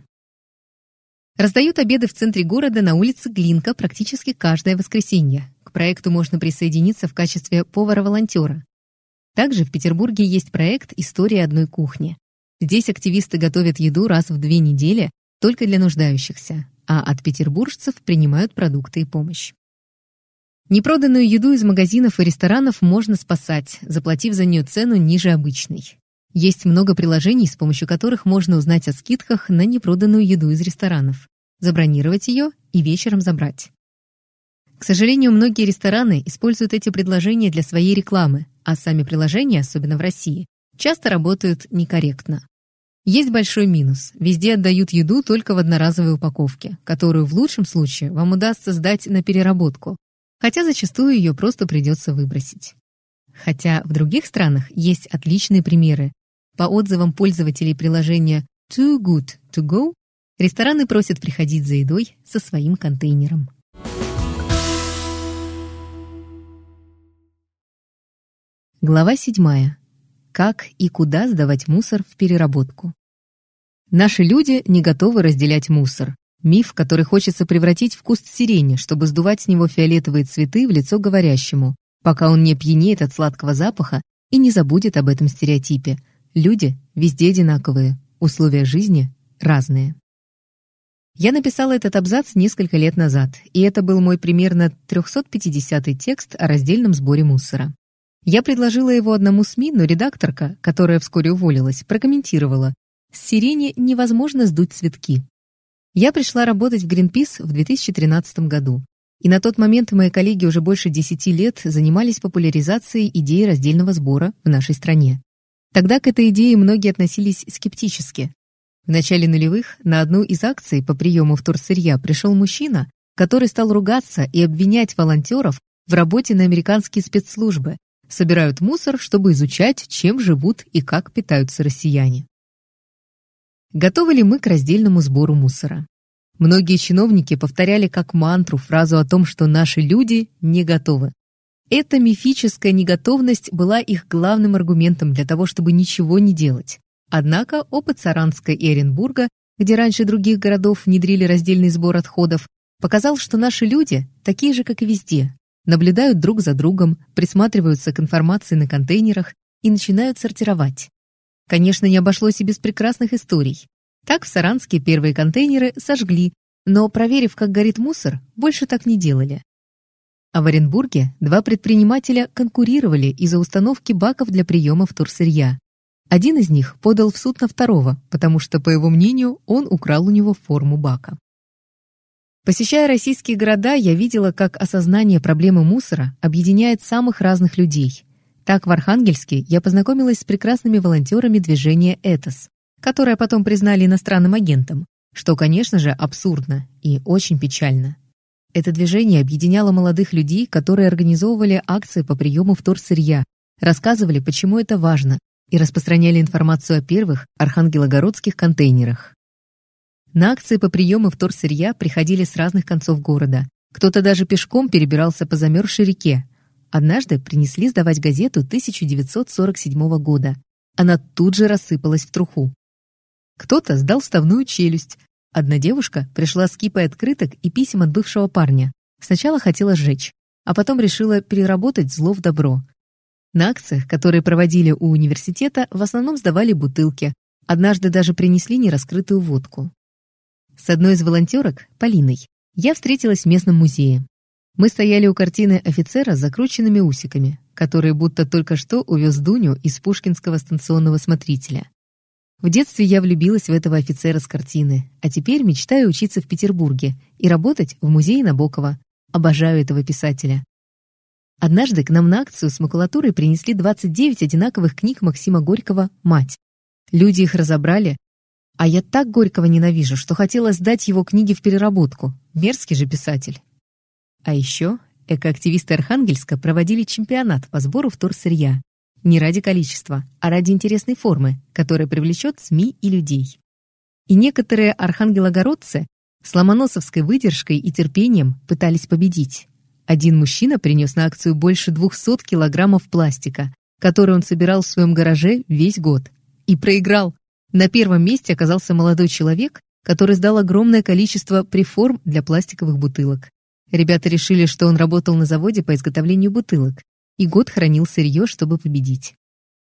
S1: Раздают обеды в центре города на улице Глинка практически каждое воскресенье. К проекту можно присоединиться в качестве повара-волонтера. Также в Петербурге есть проект «История одной кухни». Здесь активисты готовят еду раз в две недели только для нуждающихся, а от петербуржцев принимают продукты и помощь. Непроданную еду из магазинов и ресторанов можно спасать, заплатив за нее цену ниже обычной. Есть много приложений, с помощью которых можно узнать о скидках на непроданную еду из ресторанов, забронировать ее и вечером забрать. К сожалению, многие рестораны используют эти предложения для своей рекламы, а сами приложения, особенно в России, часто работают некорректно. Есть большой минус. Везде отдают еду только в одноразовой упаковке, которую в лучшем случае вам удастся сдать на переработку, хотя зачастую ее просто придется выбросить. Хотя в других странах есть отличные примеры. По отзывам пользователей приложения Too Good To Go, рестораны просят приходить за едой со своим контейнером. Глава седьмая. Как и куда сдавать мусор в переработку. Наши люди не готовы разделять мусор. Миф, который хочется превратить в куст сирени, чтобы сдувать с него фиолетовые цветы в лицо говорящему, пока он не пьянеет от сладкого запаха и не забудет об этом стереотипе. Люди везде одинаковые, условия жизни разные. Я написала этот абзац несколько лет назад, и это был мой примерно триста пятидесятый текст о раздельном сборе мусора. Я предложила его одному СМИ, но редакторка, которая вскоре уволилась, прокомментировала: «С сирени невозможно сдуть цветки». Я пришла работать в Greenpeace в две тысячи тринадцатом году, и на тот момент мои коллеги уже больше десяти лет занимались популяризацией идеи раздельного сбора в нашей стране. Тогда к этой идее многие относились скептически. В начале нулевых на одну из акций по приему вторсырья пришел мужчина, который стал ругаться и обвинять волонтеров в работе на американские спецслужбы, собирают мусор, чтобы изучать, чем живут и как питаются россияне. Готовы ли мы к раздельному сбору мусора? Многие чиновники повторяли как мантру фразу о том, что наши люди не готовы. Эта мифическая неготовность была их главным аргументом для того, чтобы ничего не делать. Однако опыт Саранска и Оренбурга, где раньше других городов внедрили раздельный сбор отходов, показал, что наши люди такие же, как и везде, наблюдают друг за другом, присматриваются к информации на контейнерах и начинают сортировать. Конечно, не обошлось и без прекрасных историй. Так в Саранске первые контейнеры сожгли, но, проверив, как горит мусор, больше так не делали. А в Оренбурге два предпринимателя конкурировали из-за установки баков для приема вторсырья. Один из них подал в суд на второго, потому что, по его мнению, он украл у него форму бака. Посещая российские города, я видела, как осознание проблемы мусора объединяет самых разных людей. Так, в Архангельске я познакомилась с прекрасными волонтерами движения «Этос», которое потом признали иностранным агентом, что, конечно же, абсурдно и очень печально. Это движение объединяло молодых людей, которые организовывали акции по приему вторсырья, рассказывали, почему это важно, и распространяли информацию о первых архангелогородских контейнерах. На акции по приему вторсырья приходили с разных концов города. Кто-то даже пешком перебирался по замерзшей реке. Однажды принесли сдавать газету тысяча девятьсот сорок седьмого года. Она тут же рассыпалась в труху. Кто-то сдал вставную челюсть. Одна девушка пришла с кипой открыток и писем от бывшего парня. Сначала хотела сжечь, а потом решила переработать зло в добро. На акциях, которые проводили у университета, в основном сдавали бутылки. Однажды даже принесли нераскрытую водку. С одной из волонтерок, Полиной, я встретилась в местном музее. Мы стояли у картины офицера с закрученными усиками, который будто только что увез Дуню из пушкинского станционного смотрителя. В детстве я влюбилась в этого офицера с картины, а теперь мечтаю учиться в Петербурге и работать в музее Набокова. Обожаю этого писателя. Однажды к нам на акцию с макулатурой принесли двадцать девять одинаковых книг Максима Горького «Мать». Люди их разобрали, а я так Горького ненавижу, что хотела сдать его книги в переработку. Мерзкий же писатель. А еще экоактивисты Архангельска проводили чемпионат по сбору вторсырья. Не ради количества, а ради интересной формы, которая привлечет СМИ и людей. И некоторые архангелогородцы с ломоносовской выдержкой и терпением пытались победить. Один мужчина принес на акцию больше двухсот килограммов пластика, который он собирал в своем гараже весь год. И проиграл. На первом месте оказался молодой человек, который сдал огромное количество преформ для пластиковых бутылок. Ребята решили, что он работал на заводе по изготовлению бутылок, и год хранил сырье, чтобы победить.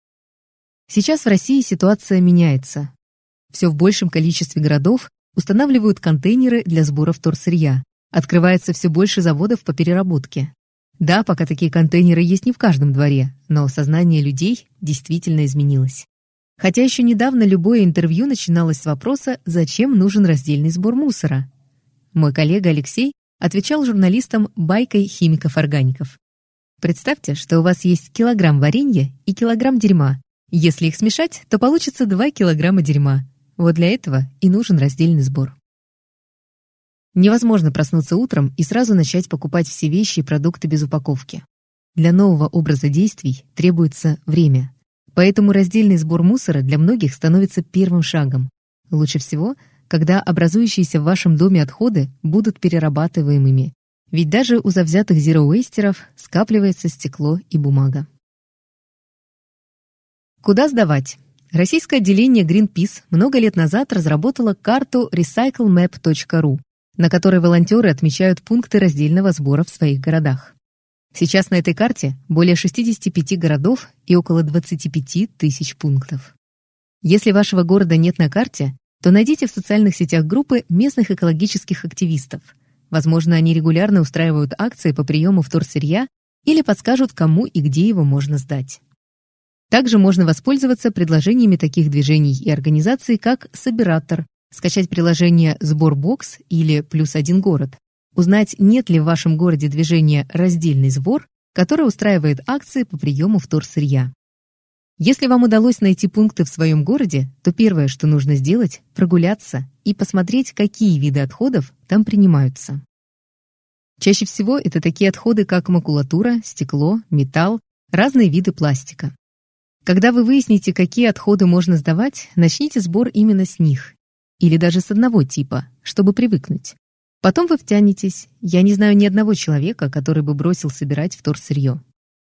S1: Сейчас в России ситуация меняется. Все в большем количестве городов устанавливают контейнеры для сбора вторсырья. Открывается все больше заводов по переработке. Да, пока такие контейнеры есть не в каждом дворе, но сознание людей действительно изменилось. Хотя еще недавно любое интервью начиналось с вопроса, зачем нужен раздельный сбор мусора. Мой коллега Алексей отвечал журналистам байкой химиков-органиков. Представьте, что у вас есть килограмм варенья и килограмм дерьма. Если их смешать, то получится два килограмма дерьма. Вот для этого и нужен раздельный сбор. Невозможно проснуться утром и сразу начать покупать все вещи и продукты без упаковки. Для нового образа действий требуется время. Поэтому раздельный сбор мусора для многих становится первым шагом. Лучше всего, когда образующиеся в вашем доме отходы будут перерабатываемыми. Ведь даже у завзятых зероуэйстеров скапливается стекло и бумага. Куда сдавать? Российское отделение Greenpeace много лет назад разработало карту recycle map точка ру, на которой волонтеры отмечают пункты раздельного сбора в своих городах. Сейчас на этой карте более шестидесяти пяти городов и около двадцати пяти тысяч пунктов. Если вашего города нет на карте, то найдите в социальных сетях группы местных экологических активистов. Возможно, они регулярно устраивают акции по приему вторсырья или подскажут, кому и где его можно сдать. Также можно воспользоваться предложениями таких движений и организаций, как «Собиратор», скачать приложение «Сборбокс» или «Плюс один город», узнать, нет ли в вашем городе движения «Раздельный сбор», которое устраивает акции по приему вторсырья. Если вам удалось найти пункты в своем городе, то первое, что нужно сделать – прогуляться и посмотреть, какие виды отходов там принимаются. Чаще всего это такие отходы, как макулатура, стекло, металл, разные виды пластика. Когда вы выясните, какие отходы можно сдавать, начните сбор именно с них. Или даже с одного типа, чтобы привыкнуть. Потом вы втянетесь. Я не знаю ни одного человека, который бы бросил собирать вторсырье.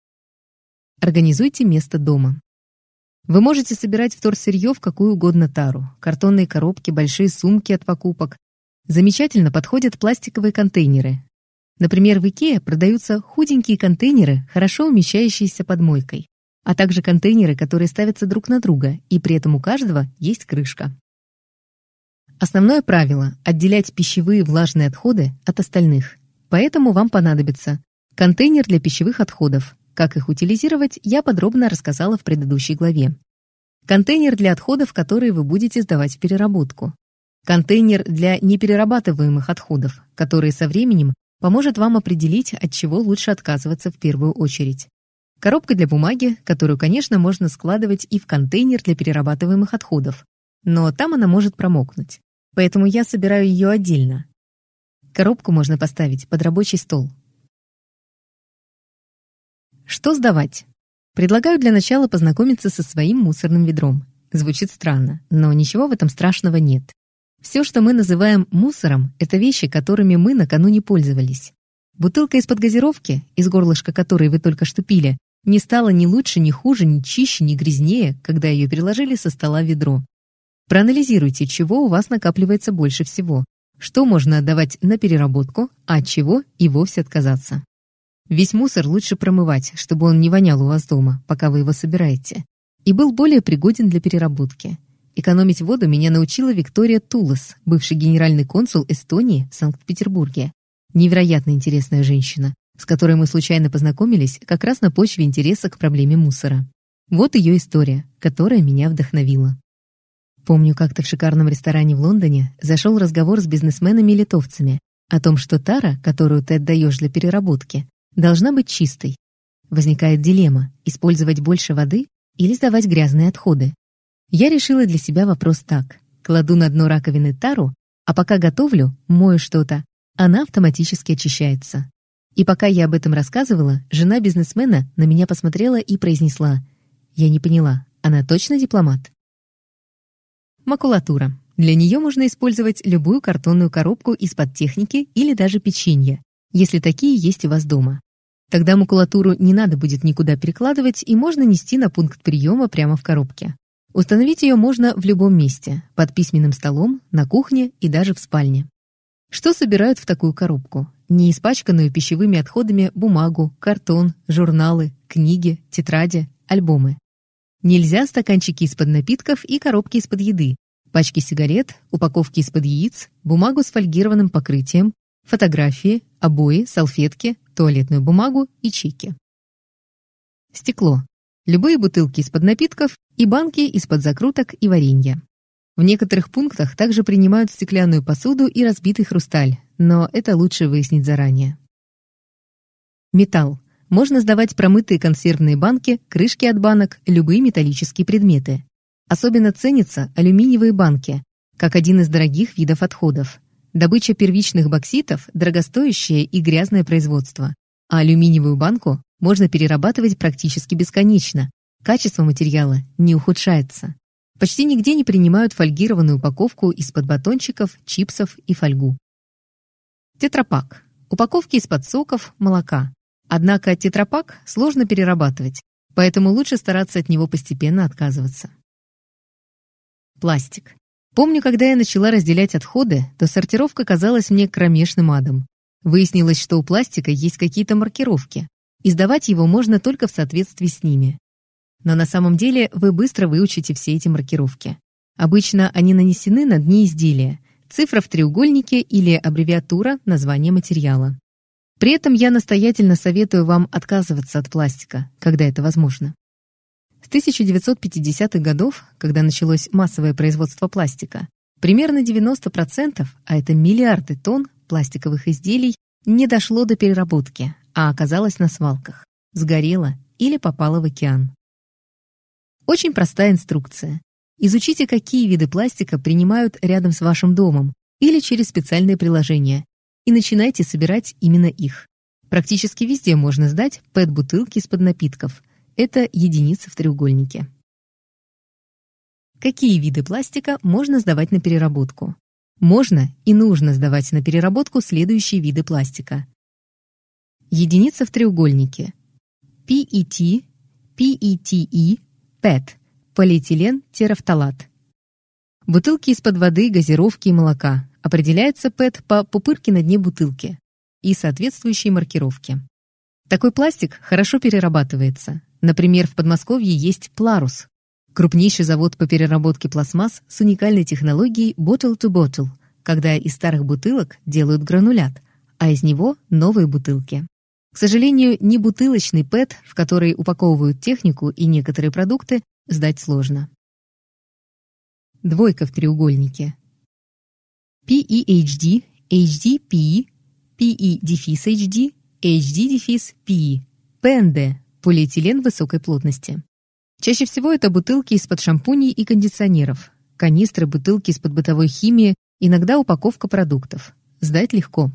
S1: Организуйте место дома. Вы можете собирать вторсырье в какую угодно тару. Картонные коробки, большие сумки от покупок. Замечательно подходят пластиковые контейнеры. Например, в Икее продаются худенькие контейнеры, хорошо умещающиеся под мойкой, а также контейнеры, которые ставятся друг на друга, и при этом у каждого есть крышка. Основное правило – отделять пищевые влажные отходы от остальных. Поэтому вам понадобится контейнер для пищевых отходов. Как их утилизировать, я подробно рассказала в предыдущей главе. Контейнер для отходов, которые вы будете сдавать в переработку. Контейнер для неперерабатываемых отходов, который со временем поможет вам определить, от чего лучше отказываться в первую очередь. Коробка для бумаги, которую, конечно, можно складывать и в контейнер для перерабатываемых отходов, но там она может промокнуть. Поэтому я собираю ее отдельно. Коробку можно поставить под рабочий стол. Что сдавать? Предлагаю для начала познакомиться со своим мусорным ведром. Звучит странно, но ничего в этом страшного нет. Все, что мы называем мусором, это вещи, которыми мы накануне пользовались. Бутылка из-под газировки, из горлышка которой вы только что пили, не стала ни лучше, ни хуже, ни чище, ни грязнее, когда ее переложили со стола в ведро. Проанализируйте, чего у вас накапливается больше всего, что можно отдавать на переработку, а от чего и вовсе отказаться. Весь мусор лучше промывать, чтобы он не вонял у вас дома, пока вы его собираете, и был более пригоден для переработки. Экономить воду меня научила Виктория Тулас, бывший генеральный консул Эстонии в Санкт-Петербурге. Невероятно интересная женщина, с которой мы случайно познакомились как раз на почве интереса к проблеме мусора. Вот ее история, которая меня вдохновила. Помню, как-то в шикарном ресторане в Лондоне зашел разговор с бизнесменами-литовцами о том, что тара, которую ты отдаешь для переработки, должна быть чистой. Возникает дилемма – использовать больше воды или сдавать грязные отходы. Я решила для себя вопрос так. Кладу на дно раковины тару, а пока готовлю, мою что-то, она автоматически очищается. И пока я об этом рассказывала, жена бизнесмена на меня посмотрела и произнесла: «Я не поняла, она точно дипломат?» Макулатура. Для нее можно использовать любую картонную коробку из-под техники или даже печенье, если такие есть у вас дома. Тогда макулатуру не надо будет никуда перекладывать и можно нести на пункт приема прямо в коробке. Установить ее можно в любом месте, под письменным столом, на кухне и даже в спальне. Что собирают в такую коробку? Не испачканную пищевыми отходами бумагу, картон, журналы, книги, тетради, альбомы. Нельзя стаканчики из-под напитков и коробки из-под еды, пачки сигарет, упаковки из-под яиц, бумагу с фольгированным покрытием, фотографии, обои, салфетки, туалетную бумагу и чеки. Стекло. Любые бутылки из-под напитков и банки из-под закруток и варенья. В некоторых пунктах также принимают стеклянную посуду и разбитый хрусталь, но это лучше выяснить заранее. Металл. Можно сдавать промытые консервные банки, крышки от банок, любые металлические предметы. Особенно ценятся алюминиевые банки, как один из дорогих видов отходов. Добыча первичных бокситов – дорогостоящее и грязное производство, а алюминиевую банку можно перерабатывать практически бесконечно. Качество материала не ухудшается. Почти нигде не принимают фольгированную упаковку из-под батончиков, чипсов и фольгу. Тетрапак. Упаковки из-под соков, молока. Однако тетрапак сложно перерабатывать, поэтому лучше стараться от него постепенно отказываться. Пластик. Помню, когда я начала разделять отходы, то сортировка казалась мне кромешным адом. Выяснилось, что у пластика есть какие-то маркировки, и сдавать его можно только в соответствии с ними. Но на самом деле вы быстро выучите все эти маркировки. Обычно они нанесены на дне изделия, цифра в треугольнике или аббревиатура названия материала. При этом я настоятельно советую вам отказываться от пластика, когда это возможно. С тысяча девятьсот пятидесятых годов, когда началось массовое производство пластика, примерно девяносто процентов, а это миллиарды тонн пластиковых изделий, не дошло до переработки, а оказалось на свалках, сгорело или попало в океан. Очень простая инструкция. Изучите, какие виды пластика принимают рядом с вашим домом или через специальные приложения, и начинайте собирать именно их. Практически везде можно сдать пэт-бутылки из-под напитков. Это единицы в треугольнике. Какие виды пластика можно сдавать на переработку? Можно и нужно сдавать на переработку следующие виды пластика. Единица в треугольнике. пи и ти, пи и ти и, пэт, полиэтилен терафталат. Бутылки из-под воды, газировки и молока. Определяется пэт по пупырке на дне бутылки и соответствующей маркировке. Такой пластик хорошо перерабатывается. Например, в Подмосковье есть Пларус, крупнейший завод по переработке пластмасс с уникальной технологией bottle-to-bottle, когда из старых бутылок делают гранулят, а из него новые бутылки. К сожалению, не бутылочный пэт, в который упаковывают технику и некоторые продукты, сдать сложно. Двойка в треугольнике. пи и эйч ди, эйч ди пи и, пи и-эйч ди, эйч ди-пи и, пи эн ди – полиэтилен высокой плотности. Чаще всего это бутылки из-под шампуней и кондиционеров, канистры, бутылки из-под бытовой химии, иногда упаковка продуктов. Сдать легко.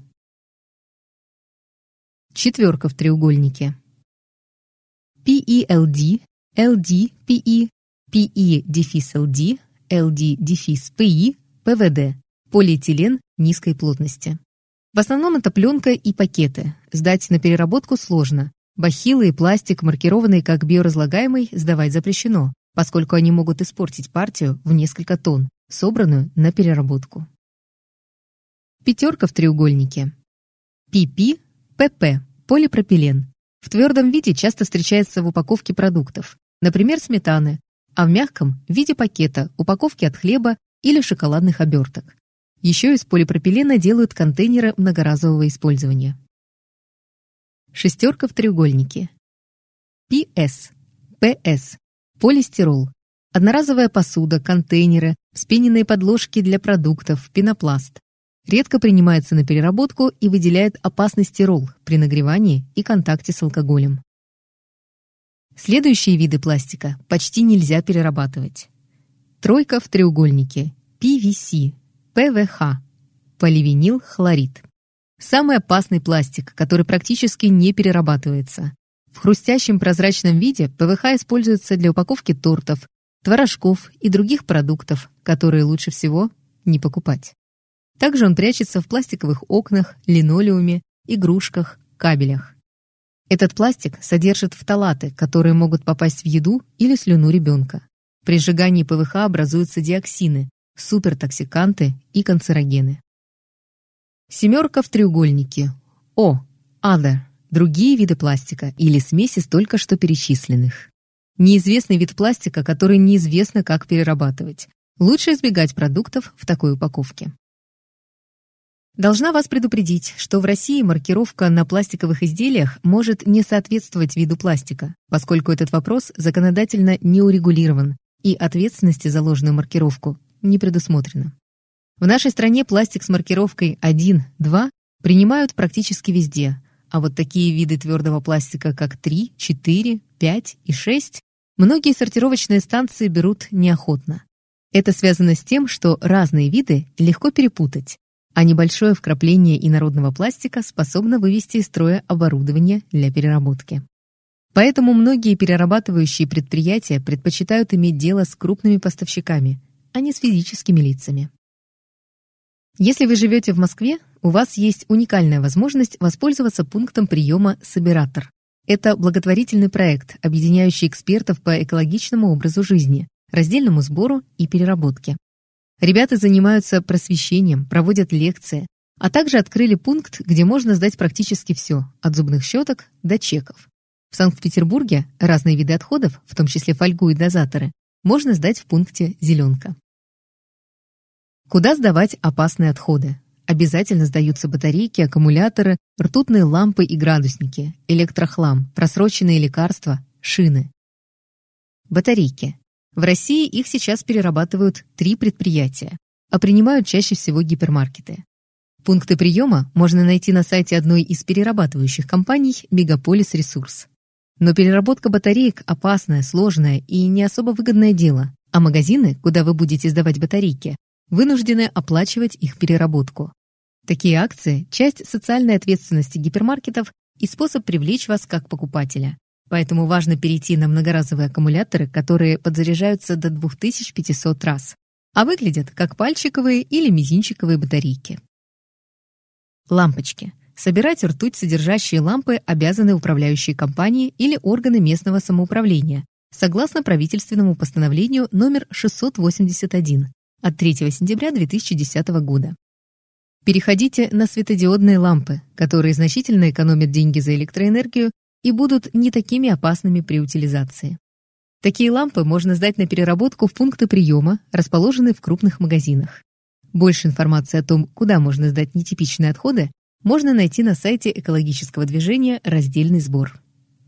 S1: Четверка в треугольнике. пи и эл ди, эл ди пи и, пи и-эл ди, эл ди-пи и, пи ви ди – полиэтилен низкой плотности. В основном это пленка и пакеты. Сдать на переработку сложно. Бахилы и пластик, маркированные как биоразлагаемый, сдавать запрещено, поскольку они могут испортить партию в несколько тонн, собранную на переработку. Пятерка в треугольнике. пи пи, пи пи – полипропилен. В твердом виде часто встречается в упаковке продуктов, например, сметаны, а в мягком – в виде пакета, упаковки от хлеба или шоколадных оберток. Еще из полипропилена делают контейнеры многоразового использования. Шестерка в треугольнике. пи эс, пи эс – полистирол. Одноразовая посуда, контейнеры, вспененные подложки для продуктов, пенопласт. Редко принимается на переработку и выделяет опасный стирол при нагревании и контакте с алкоголем. Следующие виды пластика почти нельзя перерабатывать. Тройка в треугольнике. пи ви си, пи ви эйч – поливинилхлорид. Самый опасный пластик, который практически не перерабатывается. В хрустящем прозрачном виде пи ви эйч используется для упаковки тортов, творожков и других продуктов, которые лучше всего не покупать. Также он прячется в пластиковых окнах, линолеуме, игрушках, кабелях. Этот пластик содержит фталаты, которые могут попасть в еду или слюну ребенка. При сжигании пи ви эйч образуются диоксины, супертоксиканты и канцерогены. Семерка в треугольнике. О. Other. Другие виды пластика или смеси с только что перечисленных. Неизвестный вид пластика, который неизвестно, как перерабатывать. Лучше избегать продуктов в такой упаковке. Должна вас предупредить, что в России маркировка на пластиковых изделиях может не соответствовать виду пластика, поскольку этот вопрос законодательно не урегулирован и ответственности за ложную маркировку не предусмотрено. В нашей стране пластик с маркировкой один, два принимают практически везде, а вот такие виды твердого пластика, как три, четыре, пять и шесть, многие сортировочные станции берут неохотно. Это связано с тем, что разные виды легко перепутать, а небольшое вкрапление инородного пластика способно вывести из строя оборудование для переработки. Поэтому многие перерабатывающие предприятия предпочитают иметь дело с крупными поставщиками, а не с физическими лицами. Если вы живете в Москве, у вас есть уникальная возможность воспользоваться пунктом приема «Собиратор». Это благотворительный проект, объединяющий экспертов по экологичному образу жизни, раздельному сбору и переработке. Ребята занимаются просвещением, проводят лекции, а также открыли пункт, где можно сдать практически все, от зубных щеток до чеков. В Санкт-Петербурге разные виды отходов, в том числе фольгу и дозаторы, можно сдать в пункте «Зеленка». Куда сдавать опасные отходы? Обязательно сдаются батарейки, аккумуляторы, ртутные лампы и градусники, электрохлам, просроченные лекарства, шины. Батарейки. В России их сейчас перерабатывают три предприятия, а принимают чаще всего гипермаркеты. Пункты приема можно найти на сайте одной из перерабатывающих компаний «Мегаполис Ресурс». Но переработка батареек – опасное, сложное и не особо выгодное дело, а магазины, куда вы будете сдавать батарейки, вынуждены оплачивать их переработку. Такие акции – часть социальной ответственности гипермаркетов и способ привлечь вас как покупателя. Поэтому важно перейти на многоразовые аккумуляторы, которые подзаряжаются до две тысячи пятьсот раз, а выглядят как пальчиковые или мизинчиковые батарейки. Лампочки. Собирать ртуть содержащие лампы обязаны управляющие компании или органы местного самоуправления, согласно правительственному постановлению номер шестьсот восемьдесят один от третьего сентября две тысячи десятого года. Переходите на светодиодные лампы, которые значительно экономят деньги за электроэнергию и будут не такими опасными при утилизации. Такие лампы можно сдать на переработку в пункты приема, расположенные в крупных магазинах. Больше информации о том, куда можно сдать нетипичные отходы, можно найти на сайте экологического движения «Раздельный сбор».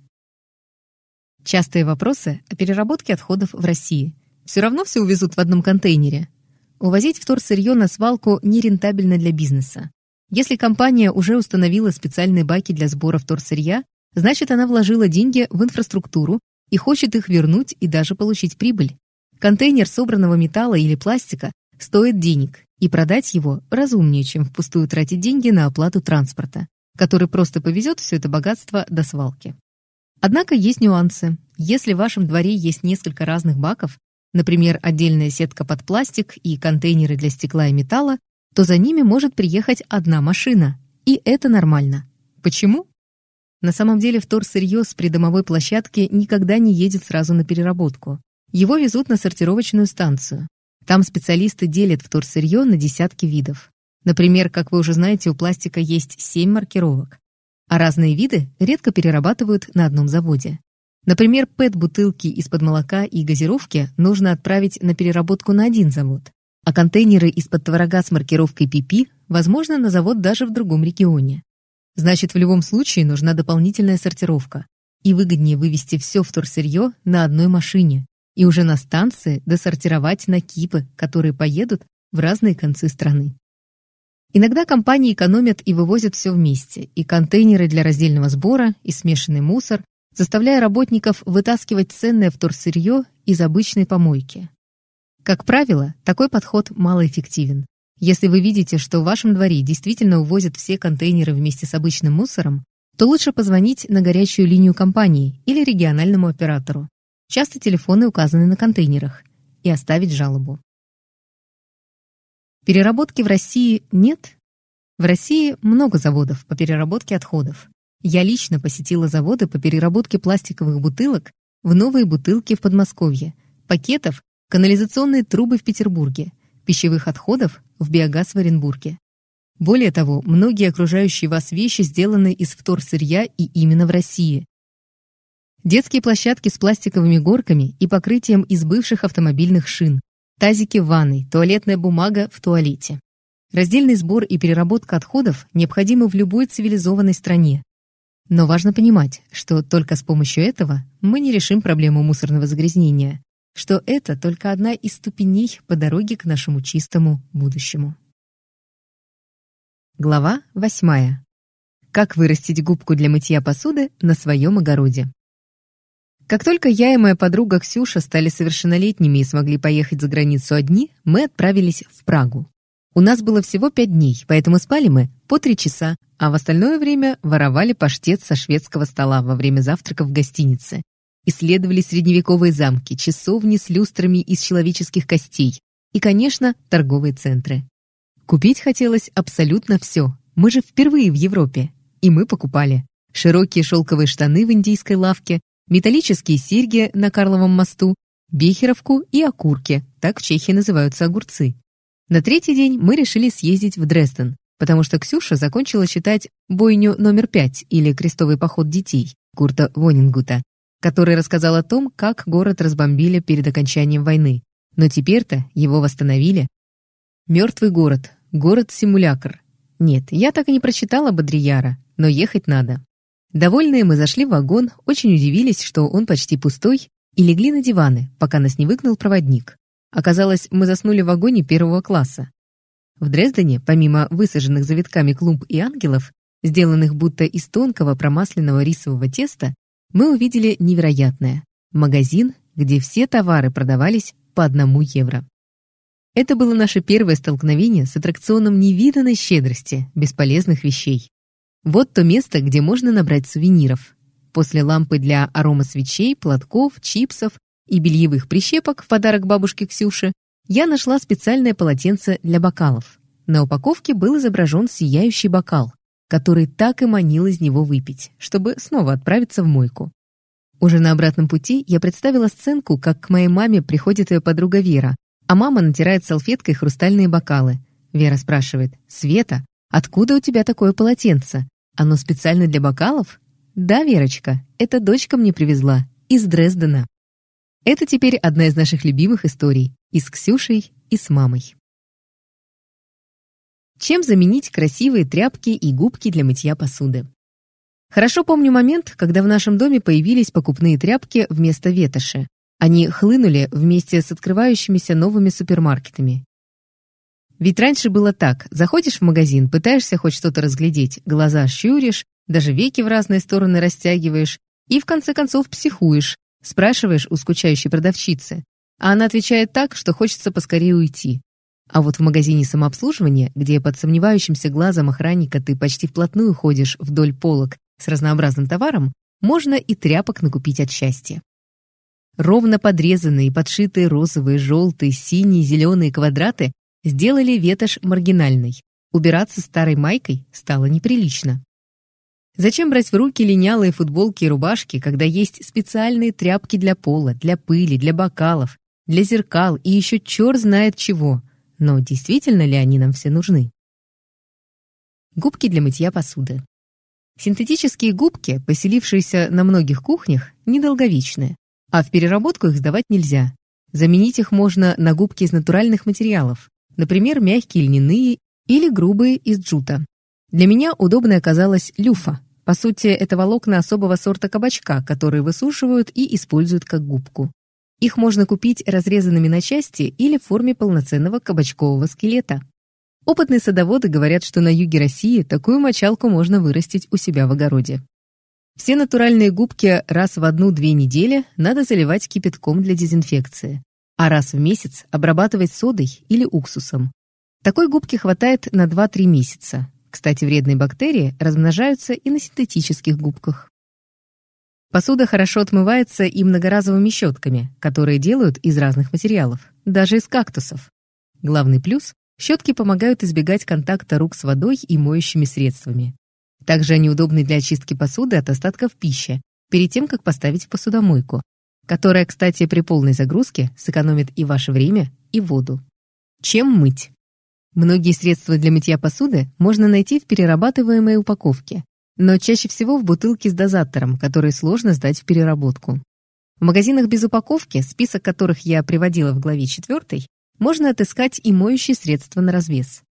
S1: Частые вопросы о переработке отходов в России. Все равно все увезут в одном контейнере. Увозить вторсырье на свалку нерентабельно для бизнеса. Если компания уже установила специальные баки для сбора вторсырья, значит, она вложила деньги в инфраструктуру и хочет их вернуть и даже получить прибыль. Контейнер собранного металла или пластика стоит денег, и продать его разумнее, чем впустую тратить деньги на оплату транспорта, который просто повезет все это богатство до свалки. Однако есть нюансы. Если в вашем дворе есть несколько разных баков, например, отдельная сетка под пластик и контейнеры для стекла и металла, то за ними может приехать одна машина. И это нормально. Почему? На самом деле вторсырье с придомовой площадки никогда не едет сразу на переработку. Его везут на сортировочную станцию. Там специалисты делят вторсырье на десятки видов. Например, как вы уже знаете, у пластика есть семь маркировок. А разные виды редко перерабатывают на одном заводе. Например, пэт-бутылки из-под молока и газировки нужно отправить на переработку на один завод, а контейнеры из-под творога с маркировкой пи пи, возможно, на завод даже в другом регионе. Значит, в любом случае нужна дополнительная сортировка, и выгоднее вывести все вторсырье на одной машине и уже на станции досортировать на кипы, которые поедут в разные концы страны. Иногда компании экономят и вывозят все вместе, и контейнеры для раздельного сбора, и смешанный мусор, заставляя работников вытаскивать ценное вторсырье из обычной помойки. Как правило, такой подход малоэффективен. Если вы видите, что в вашем дворе действительно увозят все контейнеры вместе с обычным мусором, то лучше позвонить на горячую линию компании или региональному оператору. Часто телефоны указаны на контейнерах, и оставить жалобу. Переработки в России нет? В России много заводов по переработке отходов. Я лично посетила заводы по переработке пластиковых бутылок в новые бутылки в Подмосковье, пакетов, канализационные трубы в Петербурге, пищевых отходов в биогаз в Оренбурге. Более того, многие окружающие вас вещи сделаны из вторсырья и именно в России. Детские площадки с пластиковыми горками и покрытием из бывших автомобильных шин, тазики в ванной, туалетная бумага в туалете. Раздельный сбор и переработка отходов необходимы в любой цивилизованной стране. Но важно понимать, что только с помощью этого мы не решим проблему мусорного загрязнения, что это только одна из ступеней по дороге к нашему чистому будущему. Глава восьмая. Как вырастить губку для мытья посуды на своем огороде. Как только я и моя подруга Ксюша стали совершеннолетними и смогли поехать за границу одни, мы отправились в Прагу. У нас было всего пять дней, поэтому спали мы по три часа, а в остальное время воровали паштет со шведского стола во время завтрака в гостинице. Исследовали средневековые замки, часовни с люстрами из человеческих костей и, конечно, торговые центры. Купить хотелось абсолютно все. Мы же впервые в Европе. И мы покупали широкие шелковые штаны в индийской лавке, металлические серьги на Карловом мосту, бехеровку и окурки, так в Чехии называются огурцы. На третий день мы решили съездить в Дрезден, потому что Ксюша закончила читать «Бойню номер пять» или «Крестовый поход детей» Курта Вонингута, который рассказал о том, как город разбомбили перед окончанием войны. Но теперь-то его восстановили. Мертвый город, город-симулякр. Нет, я так и не прочитала Бодрияра, но ехать надо. Довольные мы зашли в вагон, очень удивились, что он почти пустой, и легли на диваны, пока нас не выгнал проводник. Оказалось, мы заснули в вагоне первого класса. В Дрездене, помимо высаженных завитками клумб и ангелов, сделанных будто из тонкого промасленного рисового теста, мы увидели невероятное – магазин, где все товары продавались по одному евро. Это было наше первое столкновение с аттракционом невиданной щедрости бесполезных вещей. Вот то место, где можно набрать сувениров. После лампы для аромасвечей, платков, чипсов и бельевых прищепок в подарок бабушке Ксюше я нашла специальное полотенце для бокалов. На упаковке был изображен сияющий бокал, который так и манил из него выпить, чтобы снова отправиться в мойку. Уже на обратном пути я представила сценку, как к моей маме приходит ее подруга Вера, а мама натирает салфеткой хрустальные бокалы. Вера спрашивает: «Света, откуда у тебя такое полотенце? Оно специально для бокалов?» «Да, Верочка, это дочка мне привезла, из Дрездена». Это теперь одна из наших любимых историй, и с Ксюшей, и с мамой. Чем заменить красивые тряпки и губки для мытья посуды? Хорошо помню момент, когда в нашем доме появились покупные тряпки вместо ветоши. Они хлынули вместе с открывающимися новыми супермаркетами. Ведь раньше было так: заходишь в магазин, пытаешься хоть что-то разглядеть, глаза щуришь, даже веки в разные стороны растягиваешь и в конце концов психуешь, спрашиваешь у скучающей продавщицы, а она отвечает так, что хочется поскорее уйти. А вот в магазине самообслуживания, где под сомневающимся глазом охранника ты почти вплотную ходишь вдоль полок с разнообразным товаром, можно и тряпок накупить от счастья. Ровно подрезанные и подшитые розовые, желтые, синие, зеленые квадраты сделали ветошь маргинальной. Убираться старой майкой стало неприлично. Зачем брать в руки линялые футболки и рубашки, когда есть специальные тряпки для пола, для пыли, для бокалов, для зеркал и еще черт знает чего? Но действительно ли они нам все нужны? Губки для мытья посуды. Синтетические губки, поселившиеся на многих кухнях, недолговечны, а в переработку их сдавать нельзя. Заменить их можно на губки из натуральных материалов, например, мягкие льняные или грубые из джута. Для меня удобной оказалась люфа. По сути, это волокна особого сорта кабачка, которые высушивают и используют как губку. Их можно купить разрезанными на части или в форме полноценного кабачкового скелета. Опытные садоводы говорят, что на юге России такую мочалку можно вырастить у себя в огороде. Все натуральные губки раз в одну-две недели надо заливать кипятком для дезинфекции, а раз в месяц обрабатывать содой или уксусом. Такой губки хватает на два-три месяца. Кстати, вредные бактерии размножаются и на синтетических губках. Посуда хорошо отмывается и многоразовыми щетками, которые делают из разных материалов, даже из кактусов. Главный плюс – щетки помогают избегать контакта рук с водой и моющими средствами. Также они удобны для очистки посуды от остатков пищи, перед тем, как поставить в посудомойку, которая, кстати, при полной загрузке сэкономит и ваше время, и воду. Чем мыть? Многие средства для мытья посуды можно найти в перерабатываемой упаковке, но чаще всего в бутылке с дозатором, который сложно сдать в переработку. В магазинах без упаковки, список которых я приводила в главе четвёртой, можно отыскать и моющие средства на развес.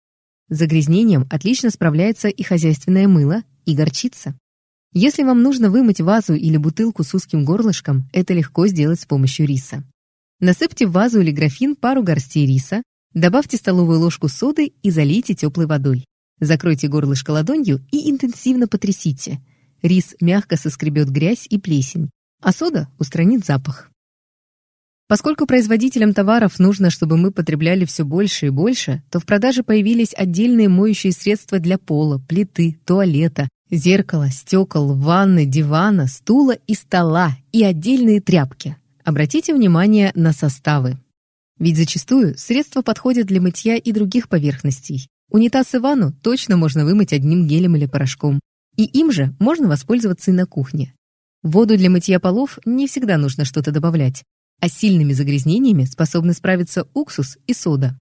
S1: С загрязнением отлично справляется и хозяйственное мыло, и горчица. Если вам нужно вымыть вазу или бутылку с узким горлышком, это легко сделать с помощью риса. Насыпьте в вазу или графин пару горстей риса, добавьте столовую ложку соды и залейте теплой водой. Закройте горлышко ладонью и интенсивно потрясите. Рис мягко соскребет грязь и плесень, а сода устранит запах. Поскольку производителям товаров нужно, чтобы мы потребляли все больше и больше, то в продаже появились отдельные моющие средства для пола, плиты, туалета, зеркала, стекол, ванны, дивана, стула и стола, и отдельные тряпки. Обратите внимание на составы. Ведь зачастую средства подходят для мытья и других поверхностей. Унитаз и ванну точно можно вымыть одним гелем или порошком. И им же можно воспользоваться и на кухне. В воду для мытья полов не всегда нужно что-то добавлять, а с сильными загрязнениями способны справиться уксус и сода.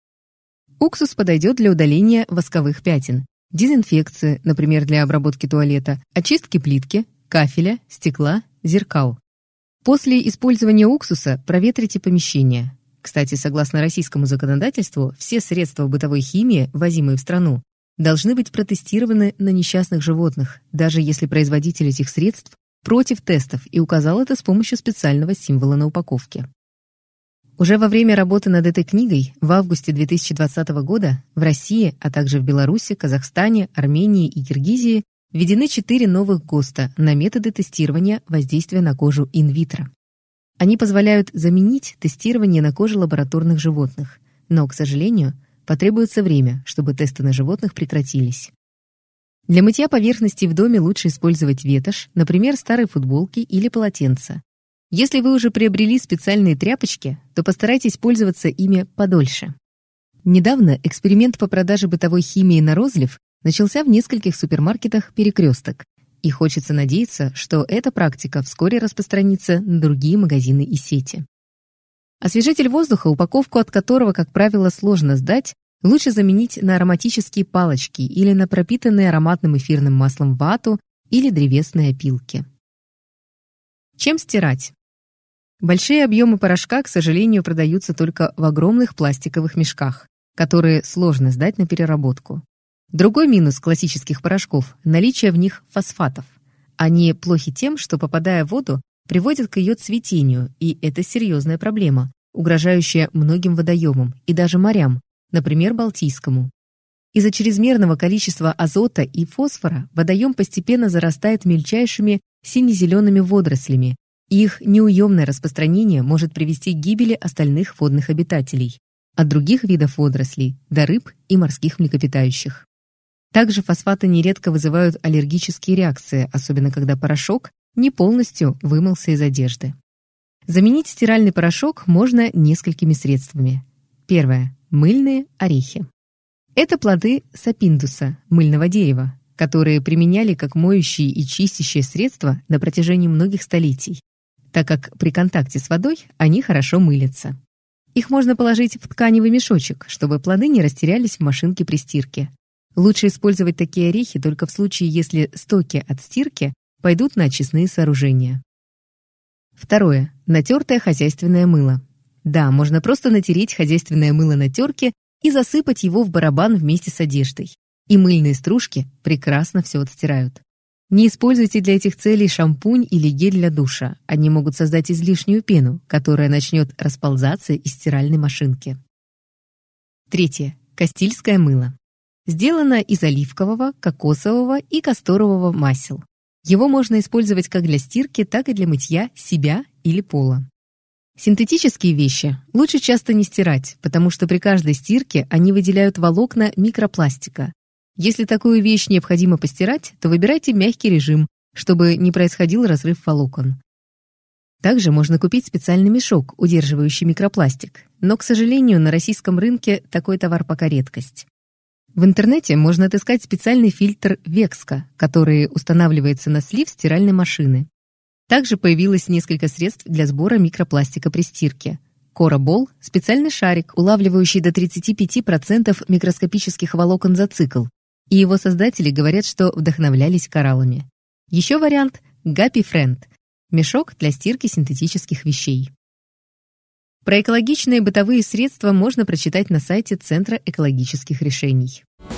S1: Уксус подойдет для удаления восковых пятен, дезинфекции, например, для обработки туалета, очистки плитки, кафеля, стекла, зеркал. После использования уксуса проветрите помещение. Кстати, согласно российскому законодательству, все средства бытовой химии, ввозимые в страну, должны быть протестированы на несчастных животных, даже если производитель этих средств против тестов и указал это с помощью специального символа на упаковке. Уже во время работы над этой книгой в августе две тысячи двадцатого года в России, а также в Беларуси, Казахстане, Армении и Киргизии введены четыре новых ГОСТа на методы тестирования воздействия на кожу инвитро. Они позволяют заменить тестирование на коже лабораторных животных, но, к сожалению, потребуется время, чтобы тесты на животных прекратились. Для мытья поверхностей в доме лучше использовать ветошь, например, старые футболки или полотенца. Если вы уже приобрели специальные тряпочки, то постарайтесь пользоваться ими подольше. Недавно эксперимент по продаже бытовой химии на розлив начался в нескольких супермаркетах «Перекресток», и хочется надеяться, что эта практика вскоре распространится на другие магазины и сети. Освежитель воздуха, упаковку от которого, как правило, сложно сдать, лучше заменить на ароматические палочки или на пропитанные ароматным эфирным маслом вату или древесные опилки. Чем стирать? Большие объемы порошка, к сожалению, продаются только в огромных пластиковых мешках, которые сложно сдать на переработку. Другой минус классических порошков – наличие в них фосфатов. Они плохи тем, что, попадая в воду, приводят к ее цветению, и это серьезная проблема, угрожающая многим водоемам и даже морям, например, Балтийскому. Из-за чрезмерного количества азота и фосфора водоем постепенно зарастает мельчайшими сине-зелеными водорослями, и их неуемное распространение может привести к гибели остальных водных обитателей, от других видов водорослей до рыб и морских млекопитающих. Также фосфаты нередко вызывают аллергические реакции, особенно когда порошок не полностью вымылся из одежды. Заменить стиральный порошок можно несколькими средствами. Первое. Мыльные орехи. Это плоды сапиндуса, мыльного дерева, которые применяли как моющие и чистящие средства на протяжении многих столетий, так как при контакте с водой они хорошо мылятся. Их можно положить в тканевый мешочек, чтобы плоды не растерялись в машинке при стирке. Лучше использовать такие орехи только в случае, если стоки от стирки пойдут на очистные сооружения. Второе. Натертое хозяйственное мыло. Да, можно просто натереть хозяйственное мыло на терке и засыпать его в барабан вместе с одеждой. И мыльные стружки прекрасно все отстирают. Не используйте для этих целей шампунь или гель для душа. Они могут создать излишнюю пену, которая начнет расползаться из стиральной машинки. Третье. Кастильское мыло. Сделано из оливкового, кокосового и касторового масел. Его можно использовать как для стирки, так и для мытья себя или пола. Синтетические вещи лучше часто не стирать, потому что при каждой стирке они выделяют волокна микропластика. Если такую вещь необходимо постирать, то выбирайте мягкий режим, чтобы не происходил разрыв волокон. Также можно купить специальный мешок, удерживающий микропластик, но, к сожалению, на российском рынке такой товар пока редкость. В интернете можно отыскать специальный фильтр Векска, который устанавливается на слив стиральной машины. Также появилось несколько средств для сбора микропластика при стирке. Корабол – специальный шарик, улавливающий до тридцати пяти процентов микроскопических волокон за цикл, и его создатели говорят, что вдохновлялись кораллами. Еще вариант – Гаппи Френд – мешок для стирки синтетических вещей. Про экологичные бытовые средства можно прочитать на сайте Центра экологических решений.